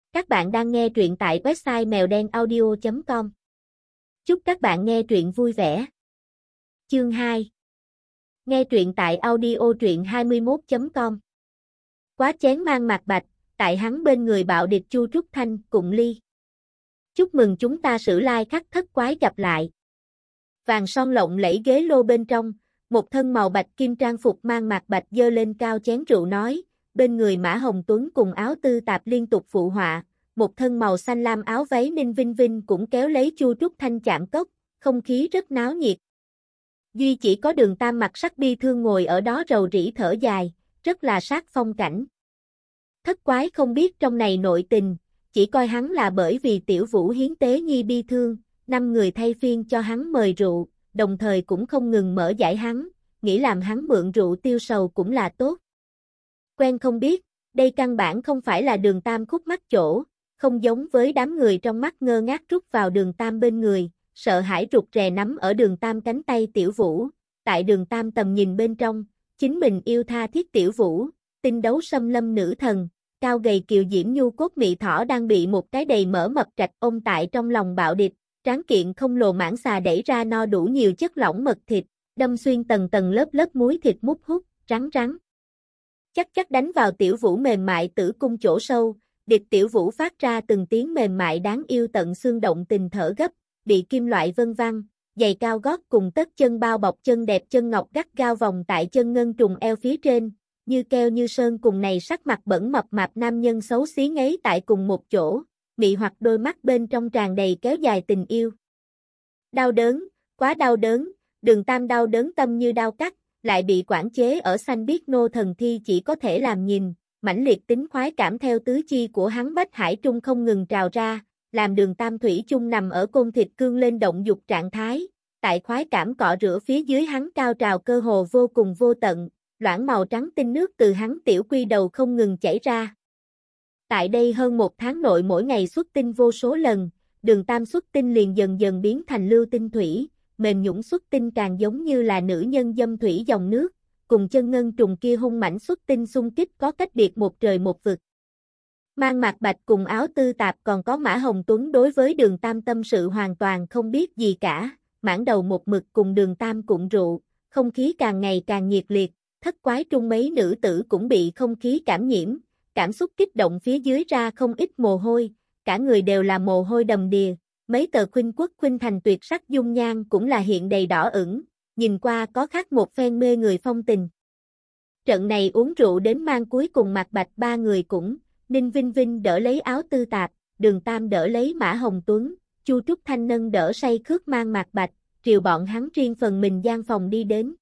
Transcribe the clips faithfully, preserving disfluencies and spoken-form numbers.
Các bạn đang nghe truyện tại website mèo đen audio chấm com. Chúc các bạn nghe truyện vui vẻ. Chương hai. Nghe truyện tại audio truyện hai mươi mốt chấm com. Quá chén mang mạc bạch, tại hắn bên người bạo địch Chu Trúc Thanh cùng ly. Chúc mừng chúng ta sử lai khắc thất quái gặp lại. Vàng son lộng lẫy ghế lô bên trong, một thân màu bạch kim trang phục mang mạc bạch dơ lên cao chén rượu nói, bên người Mã Hồng Tuấn cùng áo tư tạp liên tục phụ họa. Một thân màu xanh lam áo váy Ninh Vinh Vinh cũng kéo lấy Chu Trúc Thanh chạm cốc, không khí rất náo nhiệt. Duy chỉ có Đường Tam mặt sắc bi thương ngồi ở đó rầu rĩ thở dài, rất là sát phong cảnh. Thất quái không biết trong này nội tình, chỉ coi hắn là bởi vì Tiểu Vũ hiến tế nhi bi thương, năm người thay phiên cho hắn mời rượu, đồng thời cũng không ngừng mở giải hắn, nghĩ làm hắn mượn rượu tiêu sầu cũng là tốt. Quen không biết, đây căn bản không phải là Đường Tam khúc mắc chỗ. Không giống với đám người trong mắt ngơ ngác rút vào Đường Tam bên người, sợ hãi rụt rè nắm ở Đường Tam cánh tay Tiểu Vũ, tại Đường Tam tầm nhìn bên trong, chính mình yêu tha thiết Tiểu Vũ, tinh đấu xâm lâm nữ thần, cao gầy kiều diễm nhu cốt mị thỏ đang bị một cái đầy mỡ mập trạch ôm tại trong lòng bạo địch, tráng kiện không lồ mãng xà đẩy ra no đủ nhiều chất lỏng mật thịt, đâm xuyên tầng tầng lớp lớp muối thịt mút hút, rắn rắn. Chắc chắc đánh vào Tiểu Vũ mềm mại tử cung chỗ sâu. Địch Tiểu Vũ phát ra từng tiếng mềm mại đáng yêu tận xương động tình thở gấp, bị kim loại vân văng, giày cao gót cùng tất chân bao bọc chân đẹp chân ngọc gắt gao vòng tại chân ngân trùng eo phía trên, như keo như sơn cùng này sắc mặt bẩn mập mạp nam nhân xấu xí ngấy tại cùng một chỗ, mị hoặc đôi mắt bên trong tràn đầy kéo dài tình yêu. Đau đớn, quá đau đớn, Đường Tam đau đớn tâm như đau cắt, lại bị quản chế ở xanh biết nô thần thi chỉ có thể làm nhìn. Mãnh liệt tính khoái cảm theo tứ chi của hắn bách hải trung không ngừng trào ra, làm Đường Tam thủy chung nằm ở côn thịt cương lên động dục trạng thái, tại khoái cảm cọ rửa phía dưới hắn cao trào cơ hồ vô cùng vô tận, loãng màu trắng tinh nước từ hắn tiểu quy đầu không ngừng chảy ra. Tại đây hơn một tháng nội mỗi ngày xuất tinh vô số lần, Đường Tam xuất tinh liền dần dần biến thành lưu tinh thủy, mềm nhũn xuất tinh càng giống như là nữ nhân dâm thủy dòng nước. Cùng chân ngân trùng kia hung mãnh xuất tinh xung kích có cách biệt một trời một vực. Mang mạc bạch cùng áo tư tạp còn có Mã Hồng Tuấn đối với Đường Tam tâm sự hoàn toàn không biết gì cả, mãn đầu một mực cùng Đường Tam cụng rượu, không khí càng ngày càng nhiệt liệt, thất quái trung mấy nữ tử cũng bị không khí cảm nhiễm, cảm xúc kích động phía dưới ra không ít mồ hôi, cả người đều là mồ hôi đầm đìa, mấy tờ khuynh quốc khuynh thành tuyệt sắc dung nhan cũng là hiện đầy đỏ ửng. Nhìn qua có khác một phen mê người phong tình. Trận này uống rượu đến mang cuối cùng mạc bạch ba người cũng, Ninh Vinh Vinh đỡ lấy áo tư tạp, Đường Tam đỡ lấy Mã Hồng Tuấn, Chu Trúc Thanh nâng đỡ say khước mang mạc bạch, triều bọn hắn riêng phần mình gian phòng đi đến.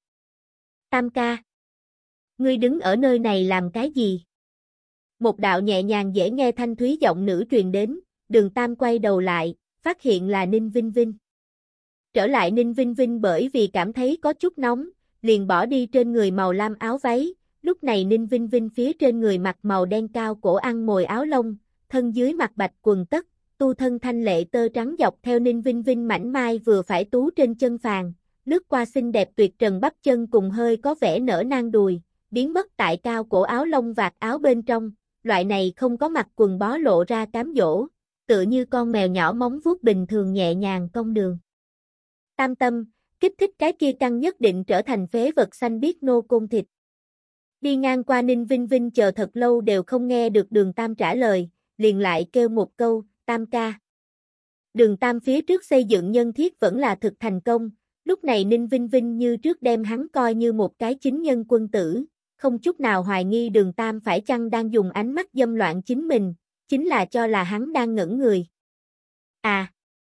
Tam ca. Ngươi đứng ở nơi này làm cái gì? Một đạo nhẹ nhàng dễ nghe thanh thúy giọng nữ truyền đến, Đường Tam quay đầu lại, phát hiện là Ninh Vinh Vinh. Trở lại Ninh Vinh Vinh bởi vì cảm thấy có chút nóng, liền bỏ đi trên người màu lam áo váy, lúc này Ninh Vinh Vinh phía trên người mặc màu đen cao cổ ăn mồi áo lông, thân dưới mặc bạch quần tất, tu thân thanh lệ tơ trắng dọc theo Ninh Vinh Vinh mảnh mai vừa phải tú trên chân phàn, lướt qua xinh đẹp tuyệt trần bắp chân cùng hơi có vẻ nở nang đùi, biến mất tại cao cổ áo lông vạt áo bên trong, loại này không có mặc quần bó lộ ra cám dỗ, tựa như con mèo nhỏ móng vuốt bình thường nhẹ nhàng cong đường. Tam tâm, kích thích cái kia căng nhất định trở thành phế vật xanh biết nô côn thịt. Đi ngang qua Ninh Vinh Vinh chờ thật lâu đều không nghe được Đường Tam trả lời, liền lại kêu một câu, Tam ca. Đường Tam phía trước xây dựng nhân thiết vẫn là thực thành công, lúc này Ninh Vinh Vinh như trước đem hắn coi như một cái chính nhân quân tử, không chút nào hoài nghi Đường Tam phải chăng đang dùng ánh mắt dâm loạn chính mình, chính là cho là hắn đang ngẩn người. À!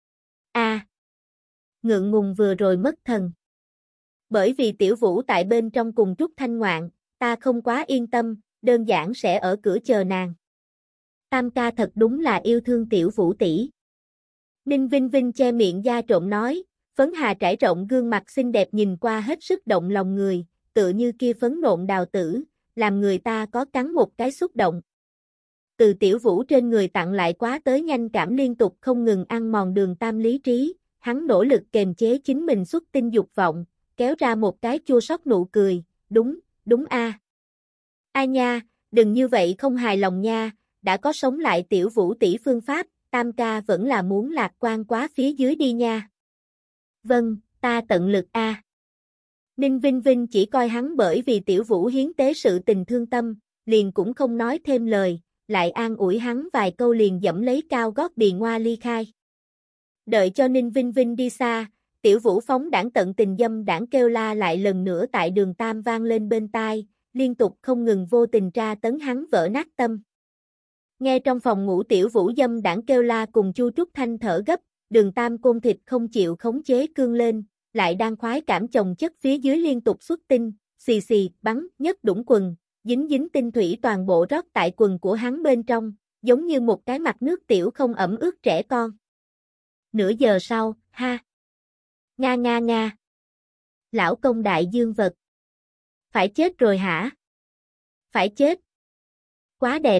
À! Ngượng ngùng vừa rồi mất thần. Bởi vì Tiểu Vũ tại bên trong cùng Trúc Thanh ngoạn, ta không quá yên tâm, đơn giản sẽ ở cửa chờ nàng. Tam ca thật đúng là yêu thương Tiểu Vũ tỷ. Ninh Vinh Vinh che miệng da trộn nói, phấn hà trải rộng gương mặt xinh đẹp nhìn qua hết sức động lòng người, tựa như kia phấn nộn đào tử, làm người ta có cắn một cái xúc động. Từ Tiểu Vũ trên người tặng lại quá tới nhanh cảm liên tục không ngừng ăn mòn Đường Tam lý trí. Hắn nỗ lực kềm chế chính mình xuất tinh dục vọng, kéo ra một cái chua xót nụ cười, đúng, đúng a. A nha, đừng như vậy không hài lòng nha, đã có sống lại tiểu Vũ tỷ phương pháp, tam ca vẫn là muốn lạc quan quá phía dưới đi nha. Vâng, ta tận lực a. Ninh Vinh Vinh chỉ coi hắn bởi vì tiểu Vũ hiến tế sự tình thương tâm, liền cũng không nói thêm lời, lại an ủi hắn vài câu liền dẫm lấy cao gót bì ngoa ly khai. Đợi cho Ninh Vinh Vinh đi xa, tiểu Vũ phóng đảng tận tình dâm đảng kêu la lại lần nữa tại đường Tam vang lên bên tai, liên tục không ngừng vô tình tra tấn hắn vỡ nát tâm. Nghe trong phòng ngủ tiểu Vũ dâm đảng kêu la cùng Chu Trúc Thanh thở gấp, đường Tam côn thịt không chịu khống chế cương lên, lại đang khoái cảm chồng chất phía dưới liên tục xuất tinh, xì xì, bắn, nhất đũng quần, dính dính tinh thủy toàn bộ rót tại quần của hắn bên trong, giống như một cái mặt nước tiểu không ẩm ướt trẻ con. Nửa giờ sau, ha. Nga nga nga. Lão công đại dương vật. Phải chết rồi hả? Phải chết. Quá đẹp.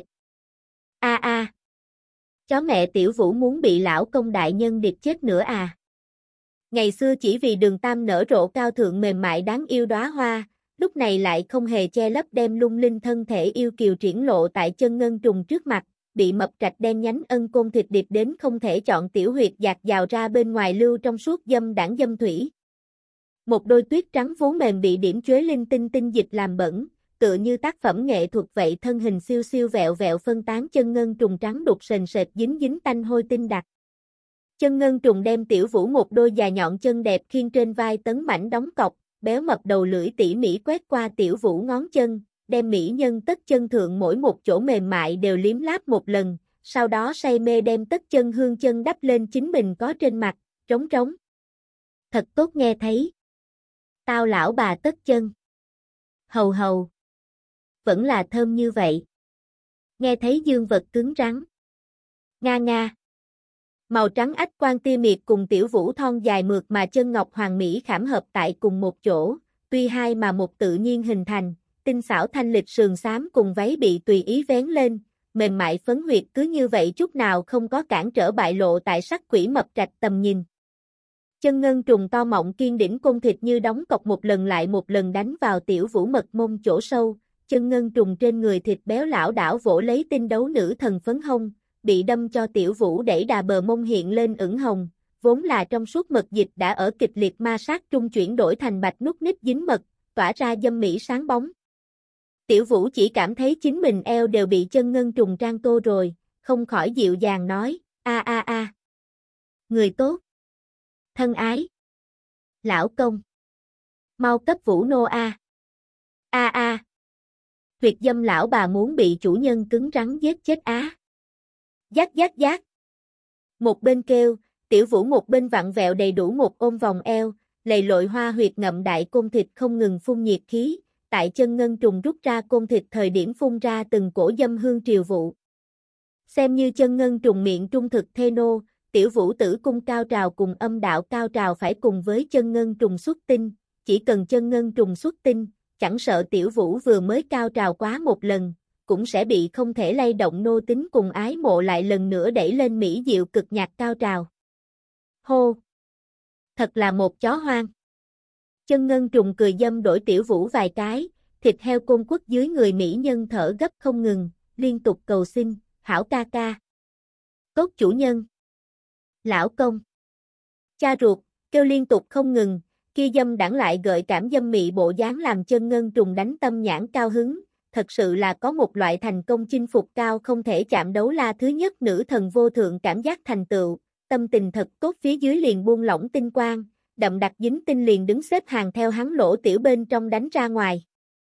A a. Chó mẹ tiểu Vũ muốn bị lão công đại nhân điệp chết nữa à. Ngày xưa chỉ vì đường Tam nở rộ cao thượng mềm mại đáng yêu đóa hoa, lúc này lại không hề che lấp đem lung linh thân thể yêu kiều triển lộ tại chân ngân trùng trước mặt, bị mập trạch đen nhánh ân côn thịt điệp đến không thể chọn tiểu huyệt dạt dào ra bên ngoài lưu trong suốt dâm đảng dâm thủy. Một đôi tuyết trắng vốn mềm bị điểm chuế linh tinh tinh dịch làm bẩn, tựa như tác phẩm nghệ thuật vậy thân hình siêu siêu vẹo vẹo phân tán chân ngân trùng trắng đục sền sệt dính dính tanh hôi tinh đặc. Chân ngân trùng đem tiểu Vũ một đôi già nhọn chân đẹp khiêng trên vai tấn mảnh đóng cọc, béo mập đầu lưỡi tỉ mỉ quét qua tiểu Vũ ngón chân, đem mỹ nhân tất chân thượng mỗi một chỗ mềm mại đều liếm láp một lần, sau đó say mê đem tất chân hương chân đắp lên chính mình có trên mặt, trống trống. Thật tốt nghe thấy. Tao lão bà tất chân. Hầu hầu. Vẫn là thơm như vậy. Nghe thấy dương vật cứng rắn. Nga nga. Màu trắng ách quan tia miệt cùng tiểu Vũ thon dài mượt mà chân ngọc hoàng mỹ khảm hợp tại cùng một chỗ, tuy hai mà một tự nhiên hình thành, tinh xảo thanh lịch sườn xám cùng váy bị tùy ý vén lên, mềm mại phấn huyệt cứ như vậy chút nào không có cản trở bại lộ tại sắc quỷ mập trạch tầm nhìn. Chân ngân trùng to mọng kiên đỉnh côn thịt như đóng cọc một lần lại một lần đánh vào tiểu Vũ mật mông chỗ sâu, chân ngân trùng trên người thịt béo lão đảo vỗ lấy tinh đấu nữ thần phấn hông, bị đâm cho tiểu Vũ đẩy đà bờ mông hiện lên ửng hồng, vốn là trong suốt mật dịch đã ở kịch liệt ma sát trung chuyển đổi thành bạch nút nít dính mật, tỏa ra dâm mỹ sáng bóng. Tiểu Vũ chỉ cảm thấy chính mình eo đều bị chân ngân trùng trang tô rồi, không khỏi dịu dàng nói, a a a. Người tốt. Thân ái. Lão công. Mau cấp Vũ nô a. A a. Huyệt dâm lão bà muốn bị chủ nhân cứng rắn giết chết á. Giác giác giác. Một bên kêu, tiểu Vũ một bên vặn vẹo đầy đủ một ôm vòng eo, lầy lội hoa huyệt ngậm đại côn thịt không ngừng phun nhiệt khí, tại chân ngân trùng rút ra côn thịt thời điểm phun ra từng cổ dâm hương triều vụ. Xem như chân ngân trùng miệng trung thực thê nô, tiểu Vũ tử cung cao trào cùng âm đạo cao trào phải cùng với chân ngân trùng xuất tinh, chỉ cần chân ngân trùng xuất tinh, chẳng sợ tiểu Vũ vừa mới cao trào quá một lần, cũng sẽ bị không thể lay động nô tính cùng ái mộ lại lần nữa đẩy lên mỹ diệu cực nhạc cao trào. Hô! Thật là một chó hoang. Chân ngân trùng cười dâm đổi tiểu Vũ vài cái, thịt heo côn quất dưới người mỹ nhân thở gấp không ngừng, liên tục cầu xin, hảo ca ca. Cốt chủ nhân. Lão công. Cha ruột, kêu liên tục không ngừng, kia dâm đảng lại gợi cảm dâm mị bộ dáng làm chân ngân trùng đánh tâm nhãn cao hứng, thật sự là có một loại thành công chinh phục cao không thể chạm đấu la thứ nhất nữ thần vô thượng cảm giác thành tựu, tâm tình thật tốt phía dưới liền buông lỏng tinh quang, đậm đặc dính tinh liền đứng xếp hàng theo hắn lỗ tiểu bên trong đánh ra ngoài.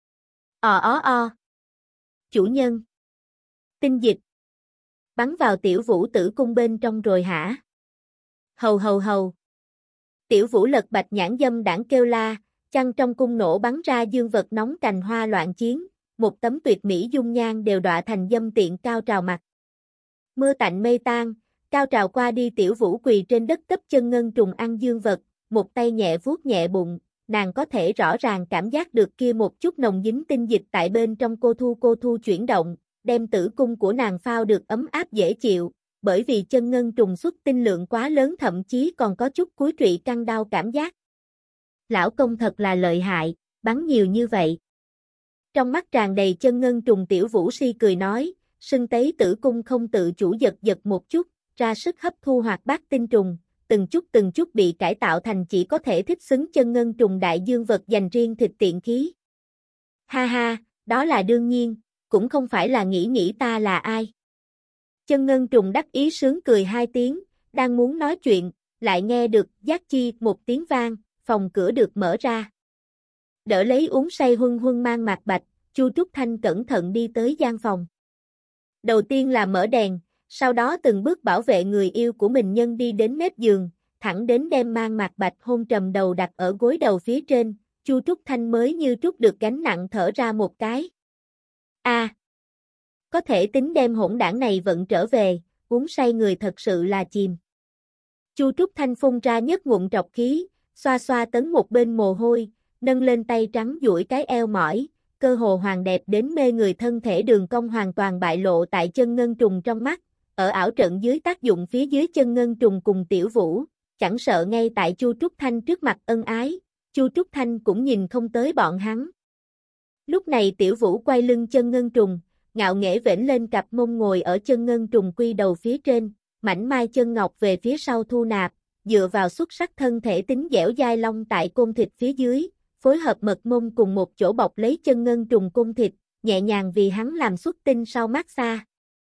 Ò ó o. Chủ nhân. Tinh dịch. Bắn vào tiểu Vũ tử cung bên trong rồi hả? Hầu hầu hầu. Tiểu Vũ lật bạch nhãn dâm đảng kêu la, chăn trong cung nổ bắn ra dương vật nóng cành hoa loạn chiến, một tấm tuyệt mỹ dung nhan đều đọa thành dâm tiện cao trào mặt. Mưa tạnh mây tan, cao trào qua đi tiểu Vũ quỳ trên đất cấp chân ngân trùng ăn dương vật, một tay nhẹ vuốt nhẹ bụng, nàng có thể rõ ràng cảm giác được kia một chút nồng dính tinh dịch tại bên trong cô thu cô thu chuyển động, đem tử cung của nàng phao được ấm áp dễ chịu, bởi vì chân ngân trùng xuất tinh lượng quá lớn thậm chí còn có chút cuối trụy căng đau cảm giác. Lão công thật là lợi hại, bắn nhiều như vậy. Trong mắt tràn đầy chân ngân trùng tiểu Vũ si cười nói, sưng tấy tử cung không tự chủ giật giật một chút, ra sức hấp thu hoạt bát tinh trùng, từng chút từng chút bị cải tạo thành chỉ có thể thích xứng chân ngân trùng đại dương vật dành riêng thịt tiện khí. Ha ha, đó là đương nhiên, cũng không phải là nghĩ nghĩ ta là ai. Chân ngân trùng đắc ý sướng cười hai tiếng, đang muốn nói chuyện, lại nghe được giác chi một tiếng vang, phòng cửa được mở ra. Đỡ lấy uống say huân huân mang mạc bạch, Chu Trúc Thanh cẩn thận đi tới gian phòng. Đầu tiên là mở đèn, sau đó từng bước bảo vệ người yêu của mình nhân đi đến mép giường, thẳng đến đem mang mạc bạch hôn trầm đầu đặt ở gối đầu phía trên, Chu Trúc Thanh mới như trút được gánh nặng thở ra một cái. A, à, có thể tính đem hỗn đảng này vận trở về, uống say người thật sự là chìm. Chu Trúc Thanh phun ra nhất ngụm trọc khí, xoa xoa tấn một bên mồ hôi, nâng lên tay trắng duỗi cái eo mỏi, cơ hồ hoàng đẹp đến mê người thân thể đường cong hoàn toàn bại lộ tại chân ngân trùng trong mắt, ở ảo trận dưới tác dụng phía dưới chân ngân trùng cùng Tiểu Vũ, chẳng sợ ngay tại Chu Trúc Thanh trước mặt ân ái, Chu Trúc Thanh cũng nhìn không tới bọn hắn. Lúc này Tiểu Vũ quay lưng chân ngân trùng, ngạo nghễ vểnh lên cặp mông ngồi ở chân ngân trùng quy đầu phía trên, mảnh mai chân ngọc về phía sau thu nạp, dựa vào xuất sắc thân thể tính dẻo dai long tại côn thịt phía dưới, phối hợp mật mông cùng một chỗ bọc lấy chân ngân trùng côn thịt, nhẹ nhàng vì hắn làm xuất tinh sau massage.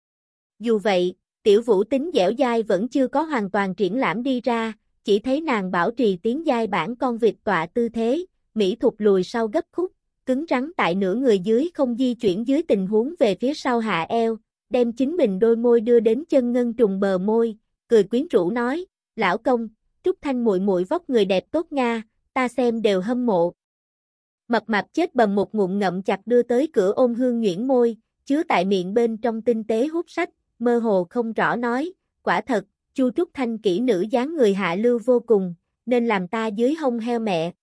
Dù vậy, Tiểu Vũ tính dẻo dai vẫn chưa có hoàn toàn triển lãm đi ra, chỉ thấy nàng bảo trì tiếng dai bản con vịt tọa tư thế, mỹ thục lùi sau gấp khúc, cứng rắn tại nửa người dưới không di chuyển dưới tình huống về phía sau hạ eo, đem chính mình đôi môi đưa đến chân ngân trùng bờ môi, cười quyến rũ nói, lão công, Trúc Thanh muội muội vóc người đẹp tốt nga, ta xem đều hâm mộ. Mập mạp chết bầm một ngụm ngậm chặt đưa tới cửa ôm hương nhuyễn môi, chứa tại miệng bên trong tinh tế hút sách, mơ hồ không rõ nói, quả thật, Chu Trúc Thanh kỹ nữ dáng người hạ lưu vô cùng, nên làm ta dưới hông heo mẹ.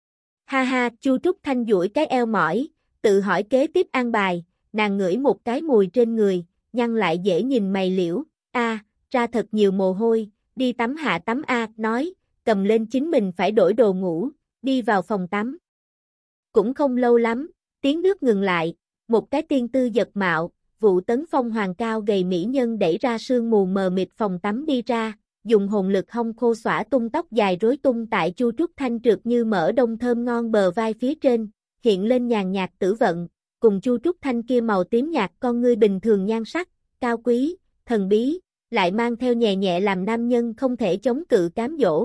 Ha ha, Chu Trúc Thanh duỗi cái eo mỏi, tự hỏi kế tiếp an bài, nàng ngửi một cái mùi trên người, nhăn lại dễ nhìn mày liễu, a, ra thật nhiều mồ hôi, đi tắm hạ tắm a, nói, cầm lên chính mình phải đổi đồ ngủ, đi vào phòng tắm. Cũng không lâu lắm, tiếng nước ngừng lại, một cái tiên tư giật mạo, vụ tấn phong hoàng cao gầy mỹ nhân đẩy ra sương mù mờ mịt phòng tắm đi ra, dùng hồn lực hông khô xõa tung tóc dài rối tung tại Chu Trúc Thanh trượt như mỡ đông thơm ngon bờ vai phía trên, hiện lên nhàn nhạt tử vận, cùng Chu Trúc Thanh kia màu tím nhạt con ngươi bình thường nhan sắc, cao quý, thần bí, lại mang theo nhẹ nhẹ làm nam nhân không thể chống cự cám dỗ.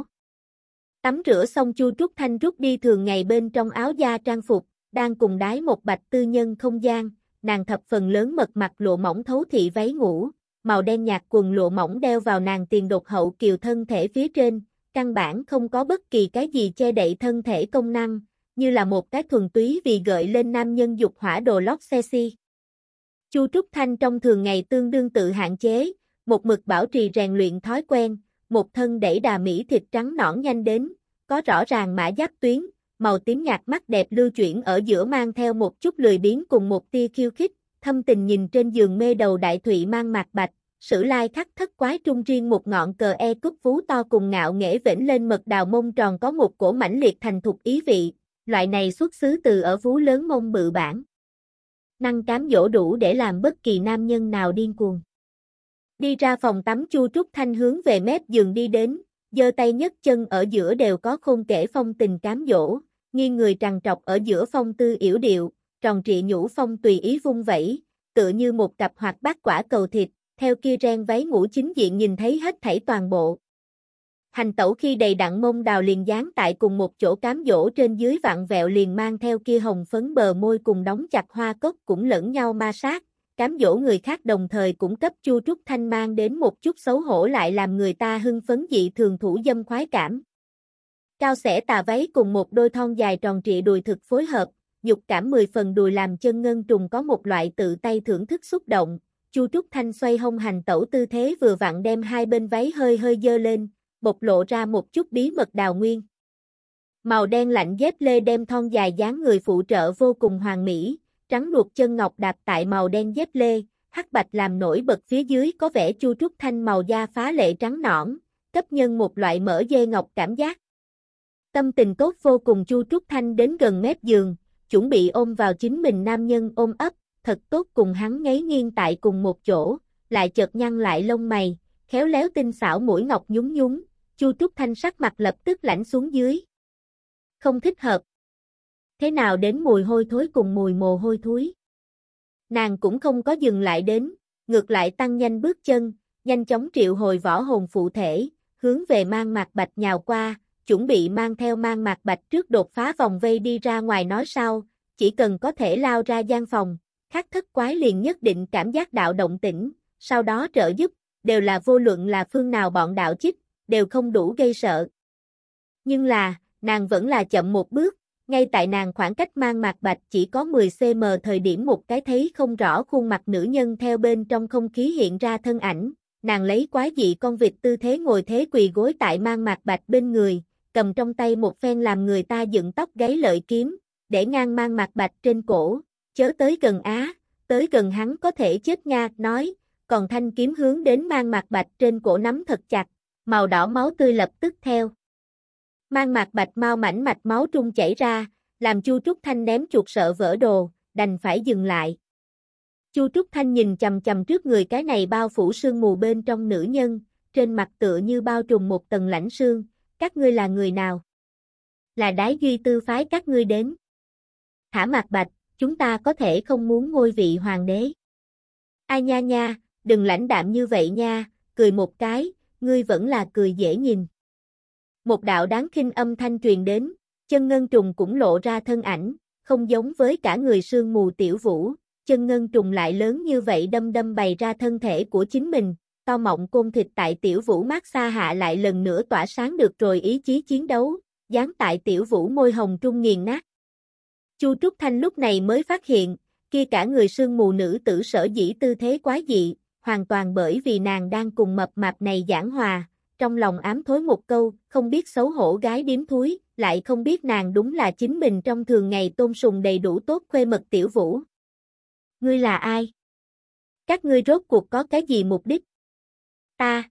Tắm rửa xong Chu Trúc Thanh rút đi thường ngày bên trong áo da trang phục, đang cùng đái một bạch tư nhân không gian, nàng thập phần lớn mật mặt lộ mỏng thấu thị váy ngủ, màu đen nhạt quần lộ mỏng đeo vào nàng tiền đột hậu kiều thân thể phía trên, căn bản không có bất kỳ cái gì che đậy thân thể công năng, như là một cái thuần túy vì gợi lên nam nhân dục hỏa đồ lót sexy. Chu Trúc Thanh trong thường ngày tương đương tự hạn chế, một mực bảo trì rèn luyện thói quen, một thân đẩy đà mỹ thịt trắng nõn nhanh đến, có rõ ràng mã giáp tuyến, màu tím nhạt mắt đẹp lưu chuyển ở giữa mang theo một chút lười biếng cùng một tia khiêu khích, thâm tình nhìn trên giường mê đầu đại thụy mang mạc bạch, sử lai khắc thất quái trung riêng một ngọn cờ e cúc vú to cùng ngạo nghễ vểnh lên mật đào mông tròn có một cổ mãnh liệt thành thục ý vị, loại này xuất xứ từ ở vú lớn mông bự bản. Năng cám dỗ đủ để làm bất kỳ nam nhân nào điên cuồng. Đi ra phòng tắm Chu Trúc Thanh hướng về mép giường đi đến, giơ tay nhấc chân ở giữa đều có khôn kể phong tình cám dỗ, nghiêng người trằn trọc ở giữa phong tư yểu điệu, tròn trịa nhũ phong tùy ý vung vẩy, tựa như một cặp hoạt bát quả cầu thịt, theo kia ren váy ngủ chính diện nhìn thấy hết thảy toàn bộ. Hành tẩu khi đầy đặn mông đào liền dán tại cùng một chỗ cám dỗ trên dưới vặn vẹo liền mang theo kia hồng phấn bờ môi cùng đóng chặt hoa cốc cũng lẫn nhau ma sát, cám dỗ người khác đồng thời cũng cấp Chu Trúc Thanh mang đến một chút xấu hổ lại làm người ta hưng phấn dị thường thủ dâm khoái cảm. Cao xẻ tà váy cùng một đôi thon dài tròn trịa đùi thực phối hợp, dục cảm mười phần đùi làm chân ngân trùng có một loại tự tay thưởng thức xúc động. Chu Trúc Thanh xoay hông hành tẩu tư thế vừa vặn đem hai bên váy hơi hơi dơ lên, bộc lộ ra một chút bí mật đào nguyên. Màu đen lạnh dép lê đem thon dài dáng người phụ trợ vô cùng hoàn mỹ, trắng luộc chân ngọc đạp tại màu đen dép lê, hắc bạch làm nổi bật phía dưới có vẻ Chu Trúc Thanh màu da phá lệ trắng nõn, cấp nhân một loại mỡ dê ngọc cảm giác. Tâm tình tốt vô cùng Chu Trúc Thanh đến gần mép giường, chuẩn bị ôm vào chính mình nam nhân ôm ấp, thật tốt cùng hắn ngáy nghiêng tại cùng một chỗ, lại chợt nhăn lại lông mày, khéo léo tinh xảo mũi ngọc nhún nhún, Chu Trúc Thanh sắc mặt lập tức lãnh xuống dưới. Không thích hợp. Thế nào đến mùi hôi thối cùng mùi mồ hôi thối? Nàng cũng không có dừng lại đến, ngược lại tăng nhanh bước chân, nhanh chóng triệu hồi võ hồn phụ thể, hướng về Mang Mạc Bạch nhào qua, chuẩn bị mang theo Mang Mạc Bạch trước đột phá vòng vây đi ra ngoài nói sau, chỉ cần có thể lao ra gian phòng, Khắc Thất Quái liền nhất định cảm giác đạo động tĩnh, sau đó trợ giúp, đều là vô luận là phương nào bọn đạo chích, đều không đủ gây sợ. Nhưng là, nàng vẫn là chậm một bước, ngay tại nàng khoảng cách Mang Mạc Bạch chỉ có mười xăng-ti-mét thời điểm một cái thấy không rõ khuôn mặt nữ nhân theo bên trong không khí hiện ra thân ảnh, nàng lấy quái dị con vịt tư thế ngồi thế quỳ gối tại Mang Mạc Bạch bên người, cầm trong tay một phen làm người ta dựng tóc gáy lợi kiếm, để ngang Mang Mạc Bạch trên cổ, chớ tới gần á, tới gần hắn có thể chết nha, nói, còn thanh kiếm hướng đến Mang Mạc Bạch trên cổ nắm thật chặt, màu đỏ máu tươi lập tức theo. Mang Mạc Bạch mau mảnh mạch máu trung chảy ra, làm Chu Trúc Thanh ném chuột sợ vỡ đồ, đành phải dừng lại. Chu Trúc Thanh nhìn chằm chằm trước người cái này bao phủ sương mù bên trong nữ nhân, trên mặt tựa như bao trùm một tầng lãnh sương, các ngươi là người nào? Là Đái Duy Tư phái các ngươi đến. Thả Mạc Bạch, chúng ta có thể không muốn ngôi vị hoàng đế. Ai nha nha, đừng lãnh đạm như vậy nha, cười một cái, ngươi vẫn là cười dễ nhìn. Một đạo đáng khinh âm thanh truyền đến, Chân Ngân Trùng cũng lộ ra thân ảnh, không giống với cả người sương mù Tiểu Vũ, Chân Ngân Trùng lại lớn như vậy đâm đâm bày ra thân thể của chính mình, to mọng côn thịt tại Tiểu Vũ mát xa hạ lại lần nữa tỏa sáng được rồi ý chí chiến đấu, dán tại Tiểu Vũ môi hồng trung nghiền nát. Chu Trúc Thanh lúc này mới phát hiện, kia cả người sương mù nữ tử sở dĩ tư thế quái dị, hoàn toàn bởi vì nàng đang cùng mập mạp này giảng hòa. Trong lòng ám thối một câu, không biết xấu hổ gái điếm thúi, lại không biết nàng đúng là chính mình trong thường ngày tôn sùng đầy đủ tốt khuê mật Tiểu Vũ. Ngươi là ai? Các ngươi rốt cuộc có cái gì mục đích? Ta.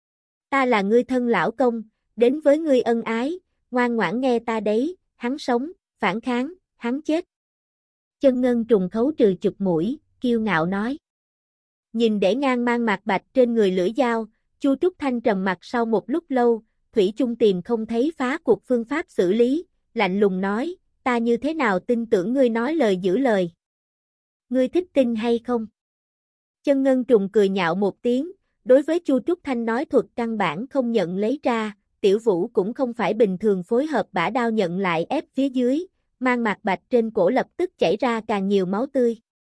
Ta là ngươi thân lão công, đến với ngươi ân ái, ngoan ngoãn nghe ta đấy, hắn sống, phản kháng, hắn chết. Chân Ngân Trùng khấu trừ chụp mũi, kiêu ngạo nói. Nhìn để ngang Mang Mạc Bạch trên người lưỡi dao, Chu Trúc Thanh trầm mặt sau một lúc lâu, thủy chung tìm không thấy phá cuộc phương pháp xử lý, lạnh lùng nói, ta như thế nào tin tưởng ngươi nói lời giữ lời. Ngươi thích tin hay không? Chân Ngân Trùng cười nhạo một tiếng, đối với Chu Trúc Thanh nói thuật căn bản không nhận lấy ra, Tiểu Vũ cũng không phải bình thường phối hợp bả đao nhận lại ép phía dưới, Mang Mạc Bạch trên cổ lập tức chảy ra càng nhiều máu tươi.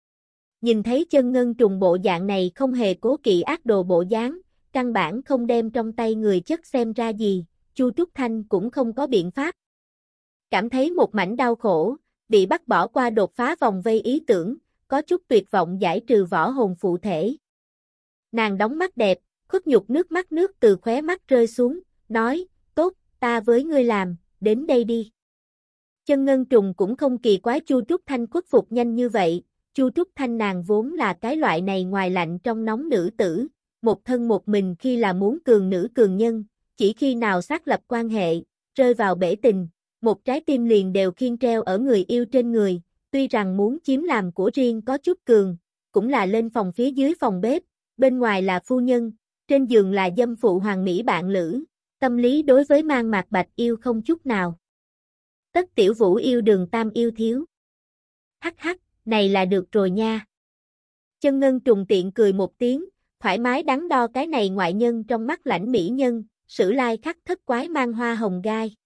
Nhìn thấy Chân Ngân Trùng bộ dạng này không hề cố kỵ ác đồ bộ dáng, căn bản không đem trong tay người chất xem ra gì, Chu Trúc Thanh cũng không có biện pháp. Cảm thấy một mảnh đau khổ, bị bắt bỏ qua đột phá vòng vây ý tưởng, có chút tuyệt vọng giải trừ võ hồn phụ thể. Nàng đóng mắt đẹp, khuất nhục nước mắt nước từ khóe mắt rơi xuống, nói, tốt, ta với ngươi làm, đến đây đi. Chân Ngân Trùng cũng không kỳ quái Chu Trúc Thanh khuất phục nhanh như vậy, Chu Trúc Thanh nàng vốn là cái loại này ngoài lạnh trong nóng nữ tử, một thân một mình khi là muốn cường nữ cường nhân, chỉ khi nào xác lập quan hệ, rơi vào bể tình, một trái tim liền đều khiêng treo ở người yêu trên người, tuy rằng muốn chiếm làm của riêng có chút cường, cũng là lên phòng phía dưới phòng bếp, bên ngoài là phu nhân, trên giường là dâm phụ hoàng mỹ bạn lữ, tâm lý đối với Mang Mạc Bạch yêu không chút nào. Tất Tiểu Vũ yêu đường tam yêu thiếu. Hắc hắc, này là được rồi nha. Chân Ngân Trùng tiện cười một tiếng, thoải mái đắn đo cái này ngoại nhân trong mắt lãnh mỹ nhân, Sử Lai Khắc Thất Quái mang hoa hồng gai.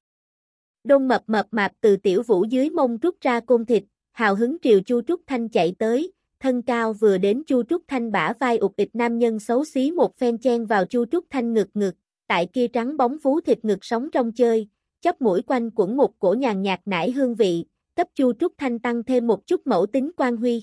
Đôn mập mập mạp từ Tiểu Vũ dưới mông rút ra côn thịt, hào hứng triều Chu Trúc Thanh chạy tới, thân cao vừa đến Chu Trúc Thanh bả vai ụt ịch nam nhân xấu xí một phen chen vào Chu Trúc Thanh ngực ngực, tại kia trắng bóng vú thịt ngực sống trong chơi, chóp mũi quanh quẩn một cổ nhàn nhạt nải hương vị, cấp Chu Trúc Thanh tăng thêm một chút mẫu tính quan huy.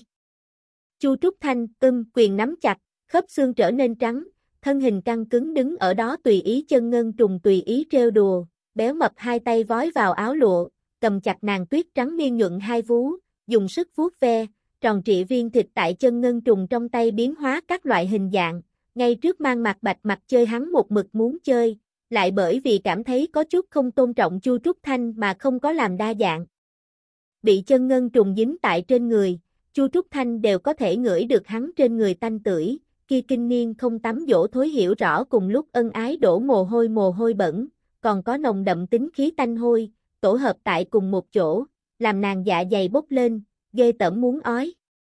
Chu Trúc Thanh, ưm, quyền nắm chặt, khớp xương trở nên trắng, thân hình căng cứng đứng ở đó tùy ý Chân Ngân Trùng tùy ý trêu đùa, béo mập hai tay vói vào áo lụa, cầm chặt nàng tuyết trắng miên nhuận hai vú, dùng sức vuốt ve, tròn trịa viên thịt tại Chân Ngân Trùng trong tay biến hóa các loại hình dạng, ngay trước Mang Mạc Bạch mặt chơi hắn một mực muốn chơi, lại bởi vì cảm thấy có chút không tôn trọng Chu Trúc Thanh mà không có làm đa dạng. Bị Chân Ngân Trùng dính tại trên người, Chu Trúc Thanh đều có thể ngửi được hắn trên người tanh tưởi, kia kinh niên không tắm dỗ thối hiểu rõ cùng lúc ân ái đổ mồ hôi mồ hôi bẩn, còn có nồng đậm tính khí tanh hôi, tổ hợp tại cùng một chỗ, làm nàng dạ dày bốc lên, ghê tởm muốn ói.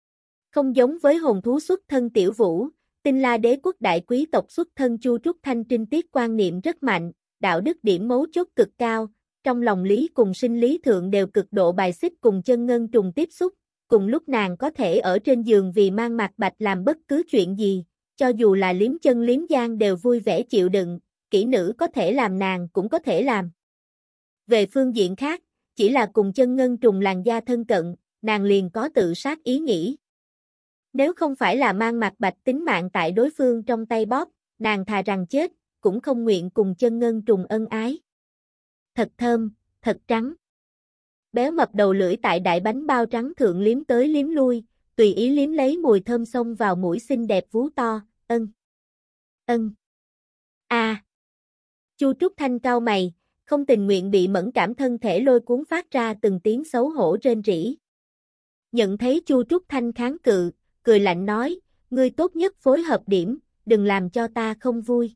Không giống với hồn thú xuất thân Tiểu Vũ, Tinh La đế quốc đại quý tộc xuất thân Chu Trúc Thanh trinh tiết quan niệm rất mạnh, đạo đức điểm mấu chốt cực cao, trong lòng lý cùng sinh lý thượng đều cực độ bài xích cùng chân ngân trùng tiếp xúc, cùng lúc nàng có thể ở trên giường vì mang mạc bạch làm bất cứ chuyện gì, cho dù là liếm chân liếm giang đều vui vẻ chịu đựng, kỹ nữ có thể làm nàng cũng có thể làm. Về phương diện khác, chỉ là cùng chân ngân trùng làn da thân cận, nàng liền có tự sát ý nghĩ. Nếu không phải là mang mạc bạch tính mạng tại đối phương trong tay bóp, nàng thà rằng chết, cũng không nguyện cùng chân ngân trùng ân ái. Thật thơm, thật trắng. Béo mập đầu lưỡi tại đại bánh bao trắng thượng liếm tới liếm lui, tùy ý liếm lấy mùi thơm xông vào mũi xinh đẹp vú to, ân. Ân. A. À. Chu Trúc Thanh cau mày, không tình nguyện bị mẫn cảm thân thể lôi cuốn phát ra từng tiếng xấu hổ rên rỉ. Nhận thấy Chu Trúc Thanh kháng cự, cười lạnh nói, ngươi tốt nhất phối hợp điểm, đừng làm cho ta không vui.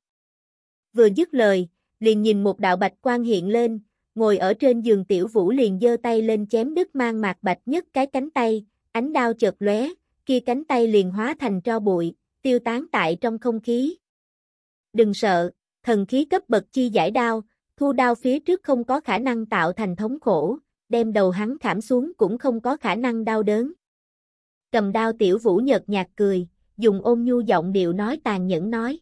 Vừa dứt lời, liền nhìn một đạo bạch quang hiện lên, ngồi ở trên giường Tiểu Vũ liền giơ tay lên chém đứt mang mạc bạch nhất cái cánh tay, ánh đao chợt lóe, kia cánh tay liền hóa thành tro bụi, tiêu tán tại trong không khí. Đừng sợ, thần khí cấp bậc chi giải đao, thu đao phía trước không có khả năng tạo thành thống khổ, đem đầu hắn khảm xuống cũng không có khả năng đau đớn. Cầm đao Tiểu Vũ nhợt nhạt cười, dùng ôn nhu giọng điệu nói tàn nhẫn nói.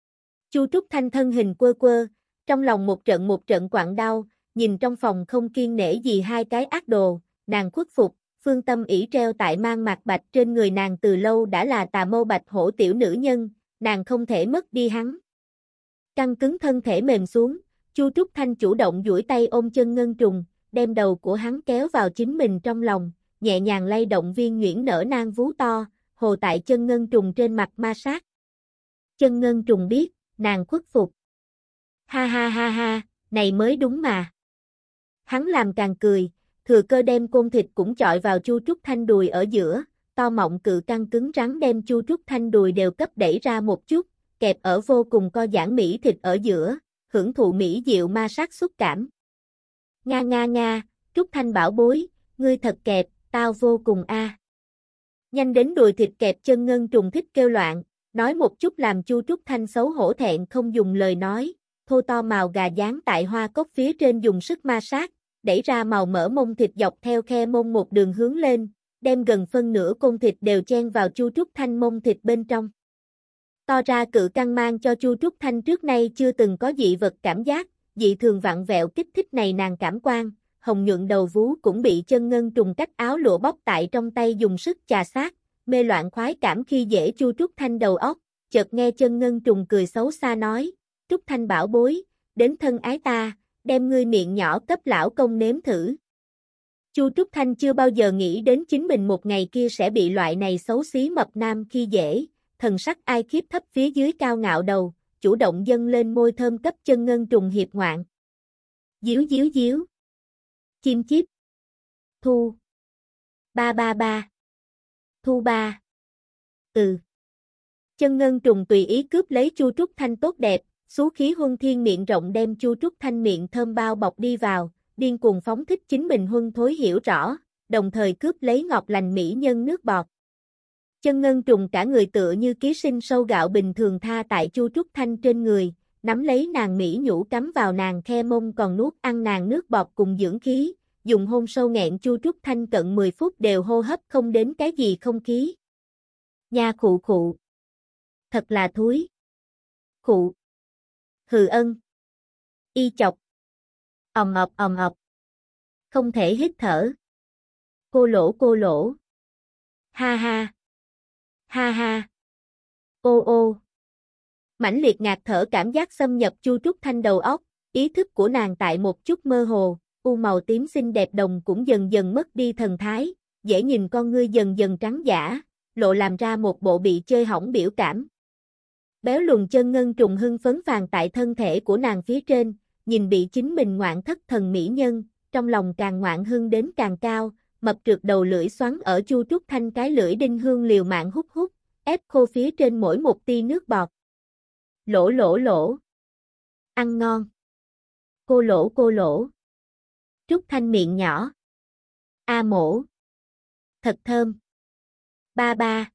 Chu Trúc Thanh thân hình quơ quơ, trong lòng một trận một trận quặn đau, nhìn trong phòng không kiên nể gì hai cái ác đồ, nàng khuất phục, phương tâm ỷ treo tại mang mạc bạch trên người nàng từ lâu đã là tà mâu bạch hổ tiểu nữ nhân, nàng không thể mất đi hắn. Căng cứng thân thể mềm xuống, Chu Trúc Thanh chủ động duỗi tay ôm chân ngân trùng, đem đầu của hắn kéo vào chính mình trong lòng, nhẹ nhàng lay động viên nhuyễn nở nang vú to, hồ tại chân ngân trùng trên mặt ma sát. Chân ngân trùng biết, nàng khuất phục. Ha ha ha ha, này mới đúng mà. Hắn làm càng cười, thừa cơ đem côn thịt cũng chọi vào Chu Trúc Thanh đùi ở giữa, to mọng cự căng cứng rắn đem Chu Trúc Thanh đùi đều cấp đẩy ra một chút, kẹp ở vô cùng co giãn mỹ thịt ở giữa, hưởng thụ mỹ diệu ma sát xúc cảm. Nga nga nga, Trúc Thanh bảo bối, ngươi thật kẹp, tao vô cùng a. À. Nhanh đến đùi thịt kẹp chân ngân trùng thích kêu loạn, nói một chút làm Chu Trúc Thanh xấu hổ thẹn không dùng lời nói, thô to màu gà dán tại hoa cốc phía trên dùng sức ma sát, đẩy ra màu mỡ mông thịt dọc theo khe mông một đường hướng lên, đem gần phân nửa côn thịt đều chen vào Chu Trúc Thanh mông thịt bên trong. To ra cự căng mang cho Chu Trúc Thanh trước nay chưa từng có dị vật cảm giác, dị thường vặn vẹo kích thích này nàng cảm quan, hồng nhuận đầu vú cũng bị chân ngân trùng cách áo lụa bóc tại trong tay dùng sức chà sát, mê loạn khoái cảm khi dễ Chu Trúc Thanh đầu óc, chợt nghe chân ngân trùng cười xấu xa nói, Trúc Thanh bảo bối, đến thân ái ta, đem ngươi miệng nhỏ cấp lão công nếm thử. Chu Trúc Thanh chưa bao giờ nghĩ đến chính mình một ngày kia sẽ bị loại này xấu xí mập nam khi dễ, thần sắc ai khiếp thấp phía dưới cao ngạo đầu, chủ động dâng lên môi thơm cấp chân ngân trùng hiệp ngoạn. Díu díu díu. Chim chíp. Thu. Ba ba ba. Thu ba. Ừ. Chân ngân trùng tùy ý cướp lấy Chu Trúc Thanh tốt đẹp, xú khí huân thiên miệng rộng đem Chu Trúc Thanh miệng thơm bao bọc đi vào, điên cuồng phóng thích chính mình huân thối hiểu rõ, đồng thời cướp lấy ngọt lành mỹ nhân nước bọt. Chân ngân trùng cả người tựa như ký sinh sâu gạo bình thường tha tại Chu Trúc Thanh trên người, nắm lấy nàng mỹ nhũ cắm vào nàng khe mông còn nuốt ăn nàng nước bọt cùng dưỡng khí, dùng hôn sâu nghẹn Chu Trúc Thanh cận mười phút đều hô hấp không đến cái gì không khí. Nha khụ khụ. Thật là thúi. Khụ. Hừ ân. Y chọc. Ầm ập ầm ập. Không thể hít thở. Cô lỗ cô lỗ. Ha ha. Ha ha. Ô ô. Mãnh liệt ngạt thở cảm giác xâm nhập Chu Trúc Thanh đầu óc, ý thức của nàng tại một chút mơ hồ, u màu tím xinh đẹp đồng cũng dần dần mất đi thần thái, dễ nhìn con ngươi dần dần trắng giả, lộ làm ra một bộ bị chơi hỏng biểu cảm. Béo lùn chân ngân trùng hưng phấn phàn tại thân thể của nàng phía trên, nhìn bị chính mình ngoạn thất thần mỹ nhân, trong lòng càng ngoạn hưng đến càng cao, mập trượt đầu lưỡi xoắn ở Chu Trúc Thanh cái lưỡi đinh hương liều mạng hút hút, ép khô phía trên mỗi một tia nước bọt. Lỗ lỗ lỗ. Ăn ngon. Cô lỗ cô lỗ. Trúc Thanh miệng nhỏ. A mổ. Thật thơm. Ba ba.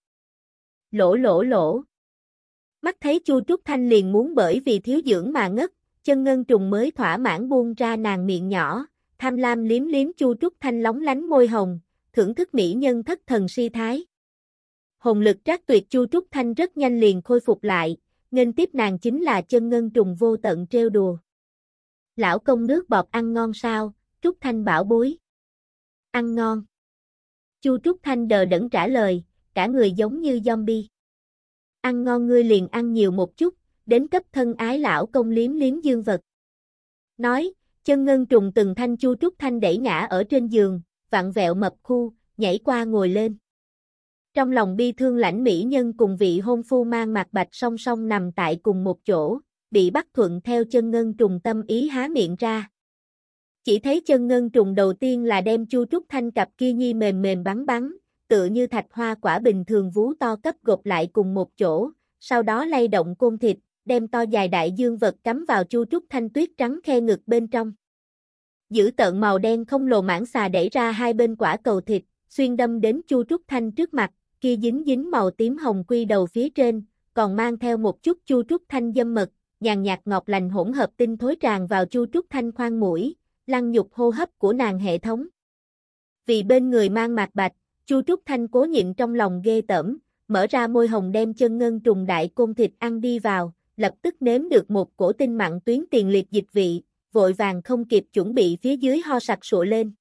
Lỗ lỗ lỗ. Mắt thấy Chu Trúc Thanh liền muốn bởi vì thiếu dưỡng mà ngất, Chân Ngân Trùng mới thỏa mãn buông ra nàng miệng nhỏ, tham lam liếm liếm Chu Trúc Thanh lóng lánh môi hồng, thưởng thức mỹ nhân thất thần si thái. Hồn lực trác tuyệt Chu Trúc Thanh rất nhanh liền khôi phục lại, nghênh tiếp nàng chính là Chân Ngân Trùng vô tận trêu đùa. Lão công nước bọt ăn ngon sao, Trúc Thanh bảo bối. Ăn ngon. Chu Trúc Thanh đờ đẫn trả lời, cả người giống như zombie. Ăn ngon ngươi liền ăn nhiều một chút, đến cấp thân ái lão công liếm liếm dương vật. Nói, Chân Ngân Trùng từng thanh Chu Trúc Thanh đẩy ngã ở trên giường, vặn vẹo mập khu, nhảy qua ngồi lên. Trong lòng bi thương lãnh mỹ nhân cùng vị hôn phu mang mặt bạch song song nằm tại cùng một chỗ, bị bắt thuận theo Chân Ngân Trùng tâm ý há miệng ra. Chỉ thấy Chân Ngân Trùng đầu tiên là đem Chu Trúc Thanh cặp kia nhi mềm mềm bắn bắn, tựa như thạch hoa quả bình thường vú to cấp gộp lại cùng một chỗ, sau đó lay động côn thịt, đem to dài đại dương vật cắm vào Chu Trúc Thanh tuyết trắng khe ngực bên trong. Giữ tợn màu đen không lồ mãng xà đẩy ra hai bên quả cầu thịt, xuyên đâm đến Chu Trúc Thanh trước mặt, kia dính dính màu tím hồng quy đầu phía trên, còn mang theo một chút Chu Trúc Thanh dâm mật, nhàn nhạt ngọt lành hỗn hợp tinh thối tràn vào Chu Trúc Thanh khoang mũi, lăng nhục hô hấp của nàng hệ thống. Vì bên người mang mạc bạch, Chu Trúc Thanh cố nhịn trong lòng ghê tởm, mở ra môi hồng đem Chân Ngân Trùng đại côn thịt ăn đi vào, lập tức nếm được một cổ tinh mặn tuyến tiền liệt dịch vị, vội vàng không kịp chuẩn bị phía dưới ho sặc sụa lên.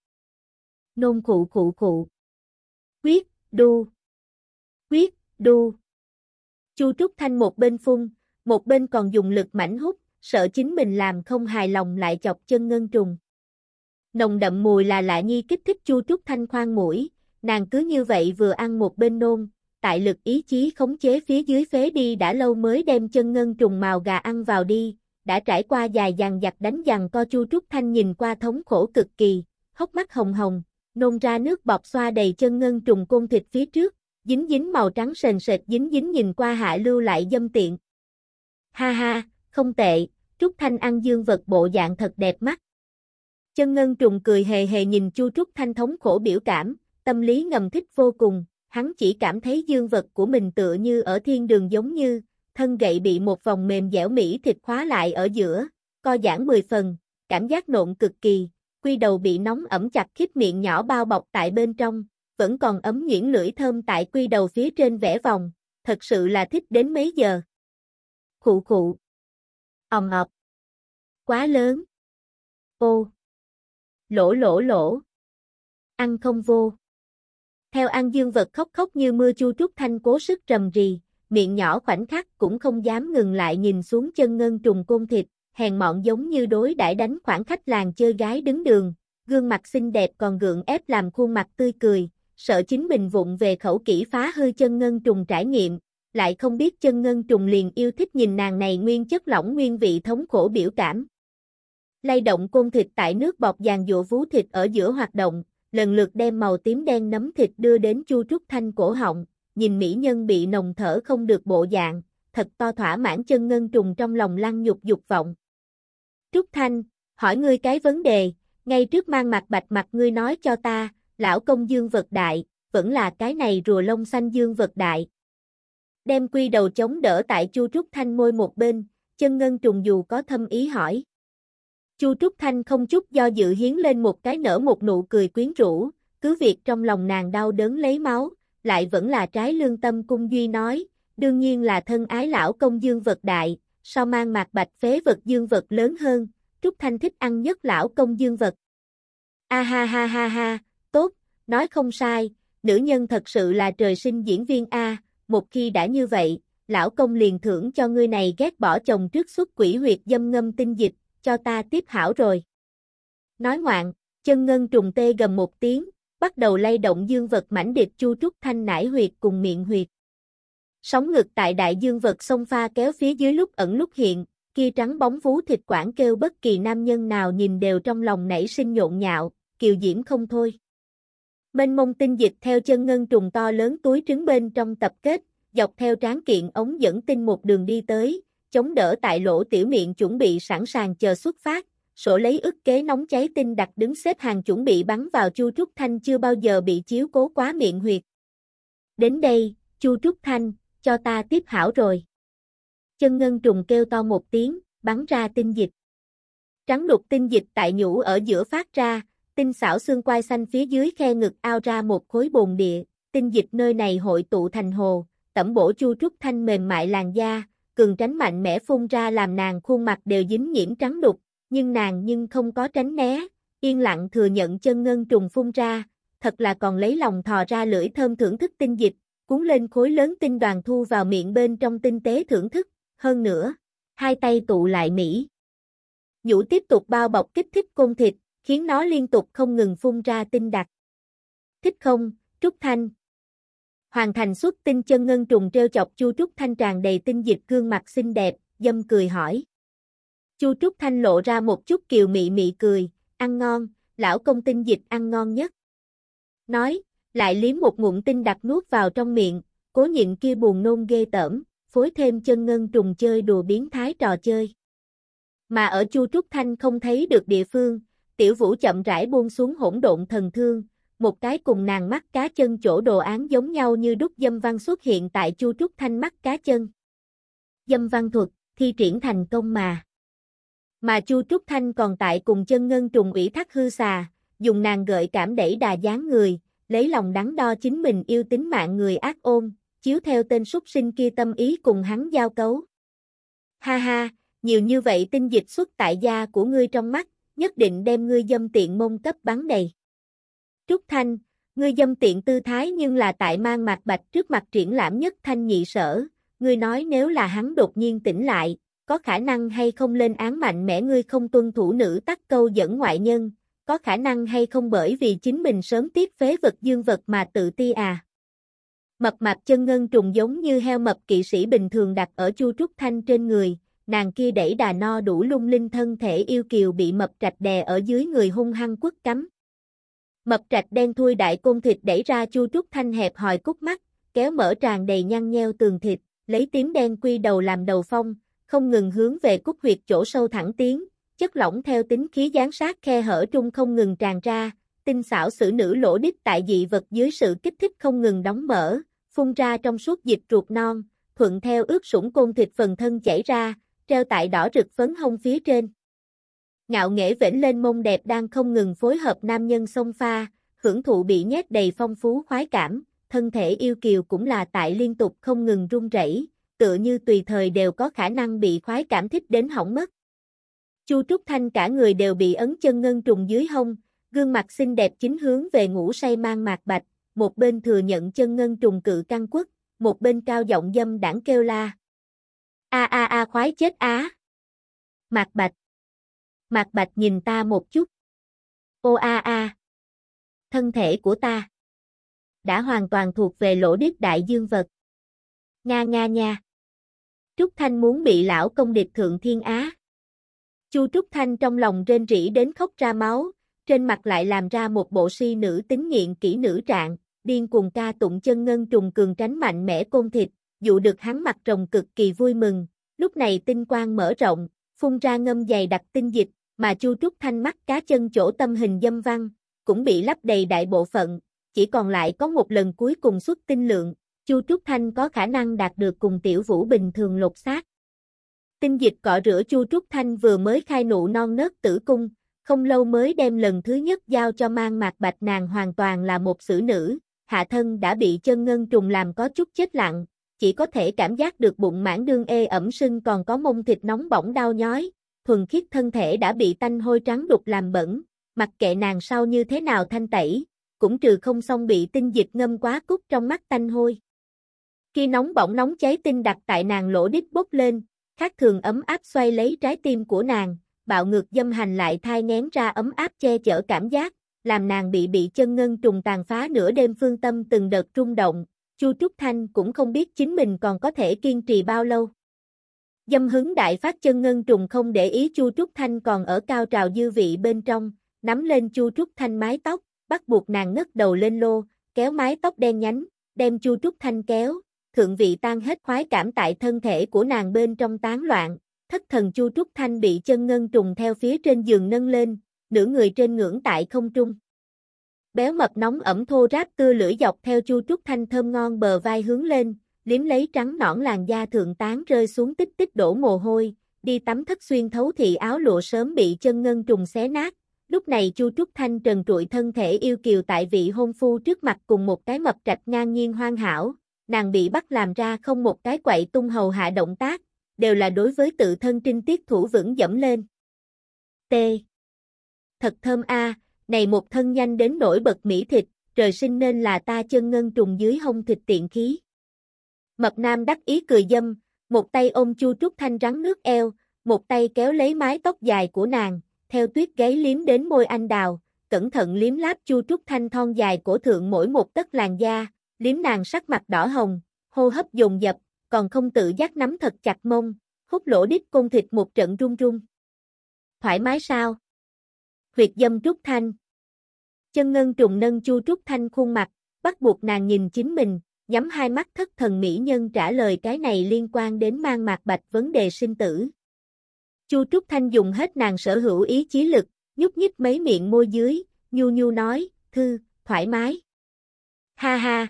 Nôn khụ khụ khụ. Huyết, đu. Huyết, đu. Chu Trúc Thanh một bên phun, một bên còn dùng lực mãnh hút, sợ chính mình làm không hài lòng lại chọc Chân Ngân Trùng. Nồng đậm mùi là lạ nhi kích thích Chu Trúc Thanh khoang mũi, nàng cứ như vậy vừa ăn một bên nôn, tại lực ý chí khống chế phía dưới phế đi đã lâu mới đem Chân Ngân Trùng màu gà ăn vào đi, đã trải qua dài dằng dặc đánh dằng co Chu Trúc Thanh nhìn qua thống khổ cực kỳ, hốc mắt hồng hồng, nôn ra nước bọt xoa đầy Chân Ngân Trùng côn thịt phía trước, dính dính màu trắng sền sệt dính dính nhìn qua hạ lưu lại dâm tiện. Ha ha, không tệ, Trúc Thanh ăn dương vật bộ dạng thật đẹp mắt. Chân Ngân Trùng cười hề hề nhìn Chu Trúc Thanh thống khổ biểu cảm, tâm lý ngầm thích vô cùng, hắn chỉ cảm thấy dương vật của mình tựa như ở thiên đường giống như, thân gậy bị một vòng mềm dẻo mỹ thịt khóa lại ở giữa, co giãn mười phần, cảm giác nộn cực kỳ, quy đầu bị nóng ẩm chặt khít miệng nhỏ bao bọc tại bên trong, vẫn còn ấm nhuyễn lưỡi thơm tại quy đầu phía trên vẽ vòng, thật sự là thích đến mấy giờ. Khụ khụ. Òng ọc. Quá lớn. Ô. Lỗ lỗ lỗ. Ăn không vô. Theo ăn dương vật khóc khóc như mưa Chu Trúc Thanh cố sức rầm rì, miệng nhỏ khoảnh khắc cũng không dám ngừng lại nhìn xuống Chân Ngân Trùng côn thịt, hèn mọn giống như đối đãi đánh khoảng khách làng chơi gái đứng đường, gương mặt xinh đẹp còn gượng ép làm khuôn mặt tươi cười, sợ chính mình vụng về khẩu kỹ phá hư Chân Ngân Trùng trải nghiệm, lại không biết Chân Ngân Trùng liền yêu thích nhìn nàng này nguyên chất lỏng nguyên vị thống khổ biểu cảm. Lay động côn thịt tại nước bọt giàn giụa vú thịt ở giữa hoạt động, lần lượt đem màu tím đen nấm thịt đưa đến Chu Trúc Thanh cổ họng, nhìn mỹ nhân bị nồng thở không được bộ dạng, thật to thỏa mãn Chân Ngân Trùng trong lòng lăng nhục dục vọng. Trúc Thanh, hỏi ngươi cái vấn đề, ngay trước mang mặt bạch mặt ngươi nói cho ta, lão công dương vật đại, vẫn là cái này rùa lông xanh dương vật đại. Đem quy đầu chống đỡ tại Chu Trúc Thanh môi một bên, Chân Ngân Trùng dù có thâm ý hỏi. Chu Trúc Thanh không chút do dự hiến lên một cái nở một nụ cười quyến rũ, cứ việc trong lòng nàng đau đớn lấy máu, lại vẫn là trái lương tâm cung duy nói, đương nhiên là thân ái lão công dương vật đại, sao mang mạc bạch phế vật dương vật lớn hơn, Trúc Thanh thích ăn nhất lão công dương vật. A ha ha ha ha, tốt, nói không sai, nữ nhân thật sự là trời sinh diễn viên A, một khi đã như vậy, lão công liền thưởng cho ngươi này ghét bỏ chồng trước xuất quỷ huyệt dâm ngâm tinh dịch, cho ta tiếp hảo rồi. Nói ngoạn, Chân Ngân Trùng tê gầm một tiếng, bắt đầu lay động dương vật mãnh điệp Chu Trúc Thanh nải huyệt cùng miệng huyệt. Sóng ngực tại đại dương vật sông pha kéo phía dưới lúc ẩn lúc hiện, kia trắng bóng vú thịt quảng kêu bất kỳ nam nhân nào nhìn đều trong lòng nảy sinh nhộn nhạo, kiều diễm không thôi. Mênh mông tinh dịch theo chân ngân trùng to lớn túi trứng bên trong tập kết, dọc theo tráng kiện ống dẫn tinh một đường đi tới, chống đỡ tại lỗ tiểu miệng chuẩn bị sẵn sàng chờ xuất phát, sổ lấy ức kế nóng cháy tinh đặc đứng xếp hàng chuẩn bị bắn vào Chu Trúc Thanh chưa bao giờ bị chiếu cố quá miệng huyệt. Đến đây, Chu Trúc Thanh, cho ta tiếp hảo rồi. Chân ngân trùng kêu to một tiếng, bắn ra tinh dịch. Trắng đục tinh dịch tại nhũ ở giữa phát ra, tinh xảo xương quai xanh phía dưới khe ngực ao ra một khối bồn địa, tinh dịch nơi này hội tụ thành hồ, tẩm bổ Chu Trúc Thanh mềm mại làn da, cường tránh mạnh mẽ phun ra làm nàng khuôn mặt đều dính nhiễm trắng đục, nhưng nàng nhưng không có tránh né, yên lặng thừa nhận chân ngân trùng phun ra, thật là còn lấy lòng thò ra lưỡi thơm thưởng thức tinh dịch, cuốn lên khối lớn tinh đoàn thu vào miệng bên trong tinh tế thưởng thức, hơn nữa, hai tay tụ lại mỹ. Nhũ tiếp tục bao bọc kích thích côn thịt, khiến nó liên tục không ngừng phun ra tinh đặc. Thích không, Trúc Thanh? Hoàn thành xuất tinh chân ngân trùng treo chọc Chu Trúc Thanh tràn đầy tinh dịch gương mặt xinh đẹp, dâm cười hỏi. Chu Trúc Thanh lộ ra một chút kiều mị mị cười, ăn ngon, lão công tinh dịch ăn ngon nhất. Nói, lại liếm một ngụm tinh đặc nuốt vào trong miệng, cố nhịn kia buồn nôn ghê tởm, phối thêm chân ngân trùng chơi đùa biến thái trò chơi. Mà ở Chu Trúc Thanh không thấy được địa phương, Tiểu Vũ chậm rãi buông xuống hỗn độn thần thương, một cái cùng nàng mắt cá chân chỗ đồ án giống nhau như đúc dâm văn xuất hiện tại Chu Trúc Thanh mắt cá chân. Dâm văn thuật, thi triển thành công mà. Mà Chu Trúc Thanh còn tại cùng chân ngân trùng ủy thác hư xà, dùng nàng gợi cảm đẩy đà dáng người, lấy lòng đắn đo chính mình yêu tính mạng người ác ôn, chiếu theo tên súc sinh kia tâm ý cùng hắn giao cấu. Ha ha, nhiều như vậy tinh dịch xuất tại da của ngươi trong mắt, nhất định đem ngươi dâm tiện mông cấp bắn đầy. Trúc Thanh, ngươi dâm tiện tư thái nhưng là tại mang Mạc Bạch trước mặt triển lãm nhất thanh nhị sở, ngươi nói nếu là hắn đột nhiên tỉnh lại, có khả năng hay không lên án mạnh mẽ ngươi không tuân thủ nữ tắc câu dẫn ngoại nhân, có khả năng hay không bởi vì chính mình sớm tiếc phế vật dương vật mà tự ti à. Mập mạp chân ngân trùng giống như heo mập kỵ sĩ bình thường đặt ở Chu Trúc Thanh trên người, nàng kia đẩy đà no đủ lung linh thân thể yêu kiều bị mập trạch đè ở dưới người hung hăng quất cắm. Mập trạch đen thui đại côn thịt đẩy ra Chu Trúc Thanh hẹp hòi cúc mắt, kéo mở tràn đầy nhăn nheo tường thịt, lấy tím đen quy đầu làm đầu phong, không ngừng hướng về cúc huyệt chỗ sâu thẳng tiến, chất lỏng theo tính khí giáng sát khe hở trung không ngừng tràn ra, tinh xảo xử nữ lỗ đít tại dị vật dưới sự kích thích không ngừng đóng mở, phun ra trong suốt dịch ruột non, thuận theo ướt sũng côn thịt phần thân chảy ra, treo tại đỏ rực phấn hông phía trên. Ngạo nghễ vểnh lên mông đẹp đang không ngừng phối hợp nam nhân xông pha, hưởng thụ bị nhét đầy phong phú khoái cảm, thân thể yêu kiều cũng là tại liên tục không ngừng run rẩy, tựa như tùy thời đều có khả năng bị khoái cảm thích đến hỏng mất. Chu Trúc Thanh cả người đều bị ấn chân ngân trùng dưới hông, gương mặt xinh đẹp chính hướng về ngủ say mang Mạc Bạch, một bên thừa nhận chân ngân trùng cự căng quất, một bên cao giọng dâm đãng kêu la. A a a khoái chết á. Mạc Bạch. Mạc Bạch nhìn ta một chút. Ô a a. Thân thể của ta đã hoàn toàn thuộc về lỗ đít đại dương vật. Nga nga nha. Trúc Thanh muốn bị lão công địch thượng thiên á. Chu Trúc Thanh trong lòng rên rỉ đến khóc ra máu, trên mặt lại làm ra một bộ si nữ tính nghiện kỹ nữ trạng, điên cuồng ca tụng chân ngân trùng cường tránh mạnh mẽ côn thịt, dụ được hắn mặt rồng cực kỳ vui mừng. Lúc này tinh quang mở rộng, phun ra ngâm dày đặc tinh dịch, mà Chu Trúc Thanh mắt cá chân chỗ tâm hình dâm văn, cũng bị lấp đầy đại bộ phận, chỉ còn lại có một lần cuối cùng xuất tinh lượng, Chu Trúc Thanh có khả năng đạt được cùng Tiểu Vũ bình thường lột xác. Tinh dịch cọ rửa Chu Trúc Thanh vừa mới khai nụ non nớt tử cung, không lâu mới đem lần thứ nhất giao cho mang Mạc Bạch, nàng hoàn toàn là một xử nữ, hạ thân đã bị chân ngân trùng làm có chút chết lặng, chỉ có thể cảm giác được bụng mãn đương ê ẩm sưng còn có mông thịt nóng bỏng đau nhói, thuần khiết thân thể đã bị tanh hôi trắng đục làm bẩn, mặc kệ nàng sau như thế nào thanh tẩy, cũng trừ không xong bị tinh dịch ngâm quá cúc trong mắt tanh hôi. Khi nóng bỏng nóng cháy tinh đặt tại nàng lỗ đít bốc lên, khác thường ấm áp xoay lấy trái tim của nàng, bạo ngược dâm hành lại thai nghén ra ấm áp che chở cảm giác, làm nàng bị bị chân ngân trùng tàn phá nửa đêm phương tâm từng đợt rung động, Chu Trúc Thanh cũng không biết chính mình còn có thể kiên trì bao lâu. Dâm hứng đại phát chân ngân trùng không để ý Chu Trúc Thanh còn ở cao trào dư vị bên trong, nắm lên Chu Trúc Thanh mái tóc, bắt buộc nàng ngất đầu lên lô, kéo mái tóc đen nhánh, đem Chu Trúc Thanh kéo, thượng vị tan hết khoái cảm tại thân thể của nàng bên trong tán loạn, thất thần Chu Trúc Thanh bị chân ngân trùng theo phía trên giường nâng lên, nửa người trên ngưỡng tại không trung. Béo mập nóng ẩm thô ráp tưa lưỡi dọc theo Chu Trúc Thanh thơm ngon bờ vai hướng lên, liếm lấy trắng nõn làn da thượng tán rơi xuống tích tích đổ mồ hôi, đi tắm thất xuyên thấu thị áo lụa sớm bị chân ngân trùng xé nát. Lúc này Chu Trúc Thanh trần trụi thân thể yêu kiều tại vị hôn phu trước mặt cùng một cái mập trạch ngang nhiên hoàn hảo, nàng bị bắt làm ra không một cái quậy tung hầu hạ động tác, đều là đối với tự thân trinh tiết thủ vững dẫm lên. T. Thật thơm a, này một thân nhanh đến nổi bật mỹ thịt, trời sinh nên là ta chân ngân trùng dưới hông thịt tiện khí. Mập nam đắc ý cười dâm, một tay ôm Chu Trúc Thanh rắn nước eo, một tay kéo lấy mái tóc dài của nàng, theo tuyết gáy liếm đến môi anh đào, cẩn thận liếm láp Chu Trúc Thanh thon dài cổ thượng mỗi một tấc làn da, liếm nàng sắc mặt đỏ hồng, hô hấp dồn dập, còn không tự giác nắm thật chặt mông, hút lỗ đít côn thịt một trận run run. Thoải mái sao? Huyệt dâm Trúc Thanh. Chân ngân trùng nâng Chu Trúc Thanh khuôn mặt, bắt buộc nàng nhìn chính mình, nhắm hai mắt thất thần mỹ nhân trả lời cái này liên quan đến mang mạc bạch vấn đề sinh tử. Chu Trúc Thanh dùng hết nàng sở hữu ý chí lực, nhúc nhích mấy miệng môi dưới, nhu nhu nói, thư, thoải mái. Ha ha.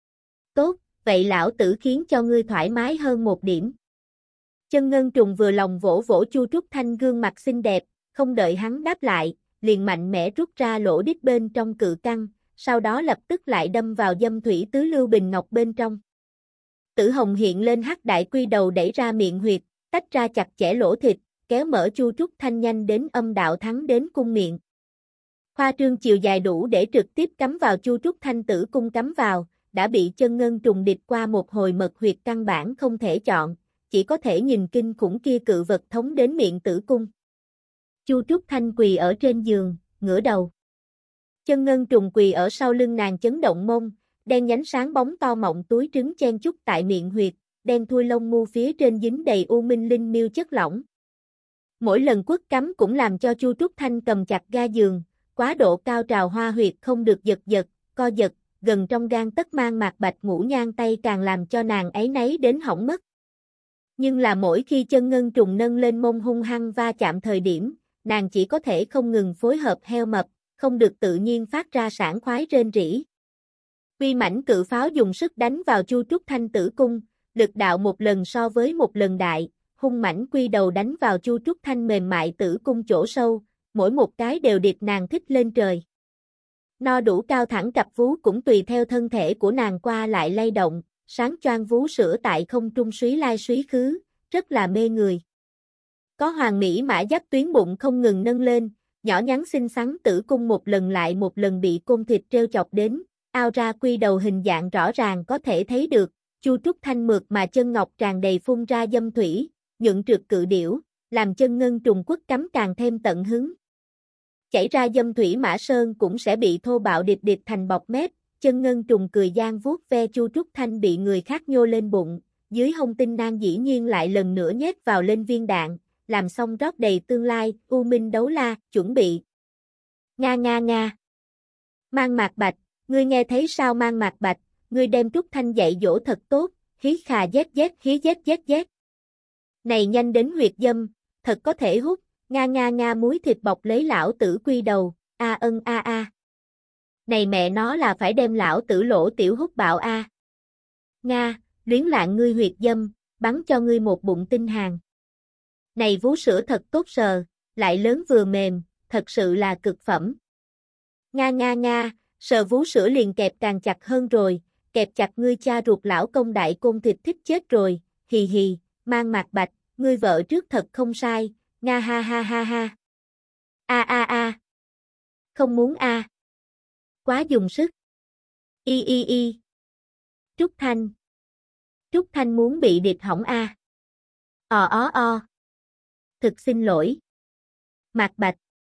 Tốt, vậy lão tử khiến cho ngươi thoải mái hơn một điểm. Chân ngân trùng vừa lòng vỗ vỗ Chu Trúc Thanh gương mặt xinh đẹp, không đợi hắn đáp lại, liền mạnh mẽ rút ra lỗ đít bên trong cự căng, sau đó lập tức lại đâm vào dâm thủy tứ lưu bình ngọc bên trong. Tử hồng hiện lên hắc đại quy đầu đẩy ra miệng huyệt, tách ra chặt chẽ lỗ thịt, kéo mở Chu Trúc Thanh nhanh đến âm đạo thắng đến cung miệng. Khoa trương chiều dài đủ để trực tiếp cắm vào Chu Trúc Thanh tử cung cắm vào, đã bị chân ngân trùng địch qua một hồi mật huyệt căn bản không thể chọn, chỉ có thể nhìn kinh khủng kia cự vật thống đến miệng tử cung. Chu Trúc Thanh quỳ ở trên giường, ngửa đầu. Chân ngân trùng quỳ ở sau lưng nàng chấn động mông, đen nhánh sáng bóng to mọng túi trứng chen chúc tại miệng huyệt, đen thui lông mu phía trên dính đầy u minh linh miêu chất lỏng. Mỗi lần quất cắm cũng làm cho Chu Trúc Thanh cầm chặt ga giường, quá độ cao trào hoa huyệt không được giật giật, co giật, gần trong gan tất mang mạc bạch ngũ nhang tay càng làm cho nàng áy náy đến hỏng mất. Nhưng là mỗi khi chân ngân trùng nâng lên mông hung hăng va chạm thời điểm, nàng chỉ có thể không ngừng phối hợp heo mập, không được tự nhiên phát ra sảng khoái rên rỉ. Uy mãnh cự pháo dùng sức đánh vào Chu Trúc Thanh tử cung, lực đạo một lần so với một lần đại, hung mãnh quy đầu đánh vào Chu Trúc Thanh mềm mại tử cung chỗ sâu, mỗi một cái đều điệp nàng thích lên trời. No đủ cao thẳng cặp vú cũng tùy theo thân thể của nàng qua lại lay động, sáng choang vú sữa tại không trung suý lai suý khứ, rất là mê người. Có hoàng mỹ mã giáp tuyến bụng không ngừng nâng lên, nhỏ nhắn xinh xắn tử cung một lần lại một lần bị côn thịt treo chọc đến, ao ra quy đầu hình dạng rõ ràng có thể thấy được, Chu Trúc Thanh mượt mà chân ngọc tràn đầy phun ra dâm thủy, nhuận trượt cự điểu, làm chân ngân trùng quất cắm càng thêm tận hứng. Chảy ra dâm thủy mã sơn cũng sẽ bị thô bạo điệp điệp thành bọc mép, chân ngân trùng cười gian vuốt ve Chu Trúc Thanh bị người khác nhô lên bụng, dưới hông tinh nang dĩ nhiên lại lần nữa nhét vào lên viên đạn, làm xong rót đầy tương lai, u minh đấu la, chuẩn bị. Nga nga nga. Mang mạc bạch, ngươi nghe thấy sao mang mạc bạch, ngươi đem Trúc Thanh dạy dỗ thật tốt, hí khà dét dét hí dét dét dét. Này nhanh đến huyệt dâm, thật có thể hút, nga nga nga muối thịt bọc lấy lão tử quy đầu, a ân a a. Này mẹ nó là phải đem lão tử lỗ tiểu hút bạo a. Nga, luyến lạng ngươi huyệt dâm, bắn cho ngươi một bụng tinh hàng. Này vú sữa thật tốt sờ, lại lớn vừa mềm, thật sự là cực phẩm. Nga nga nga, sờ vú sữa liền kẹp càng chặt hơn rồi, kẹp chặt ngươi cha ruột lão công đại côn thịt thích chết rồi, hì hì, mang mạc bạch, ngươi vợ trước thật không sai, nga ha ha ha ha. A a a. Không muốn a. Quá dùng sức. Y y y. Trúc Thanh. Trúc Thanh muốn bị địch hỏng a. Ò ó o. Thực xin lỗi. Mạc bạch.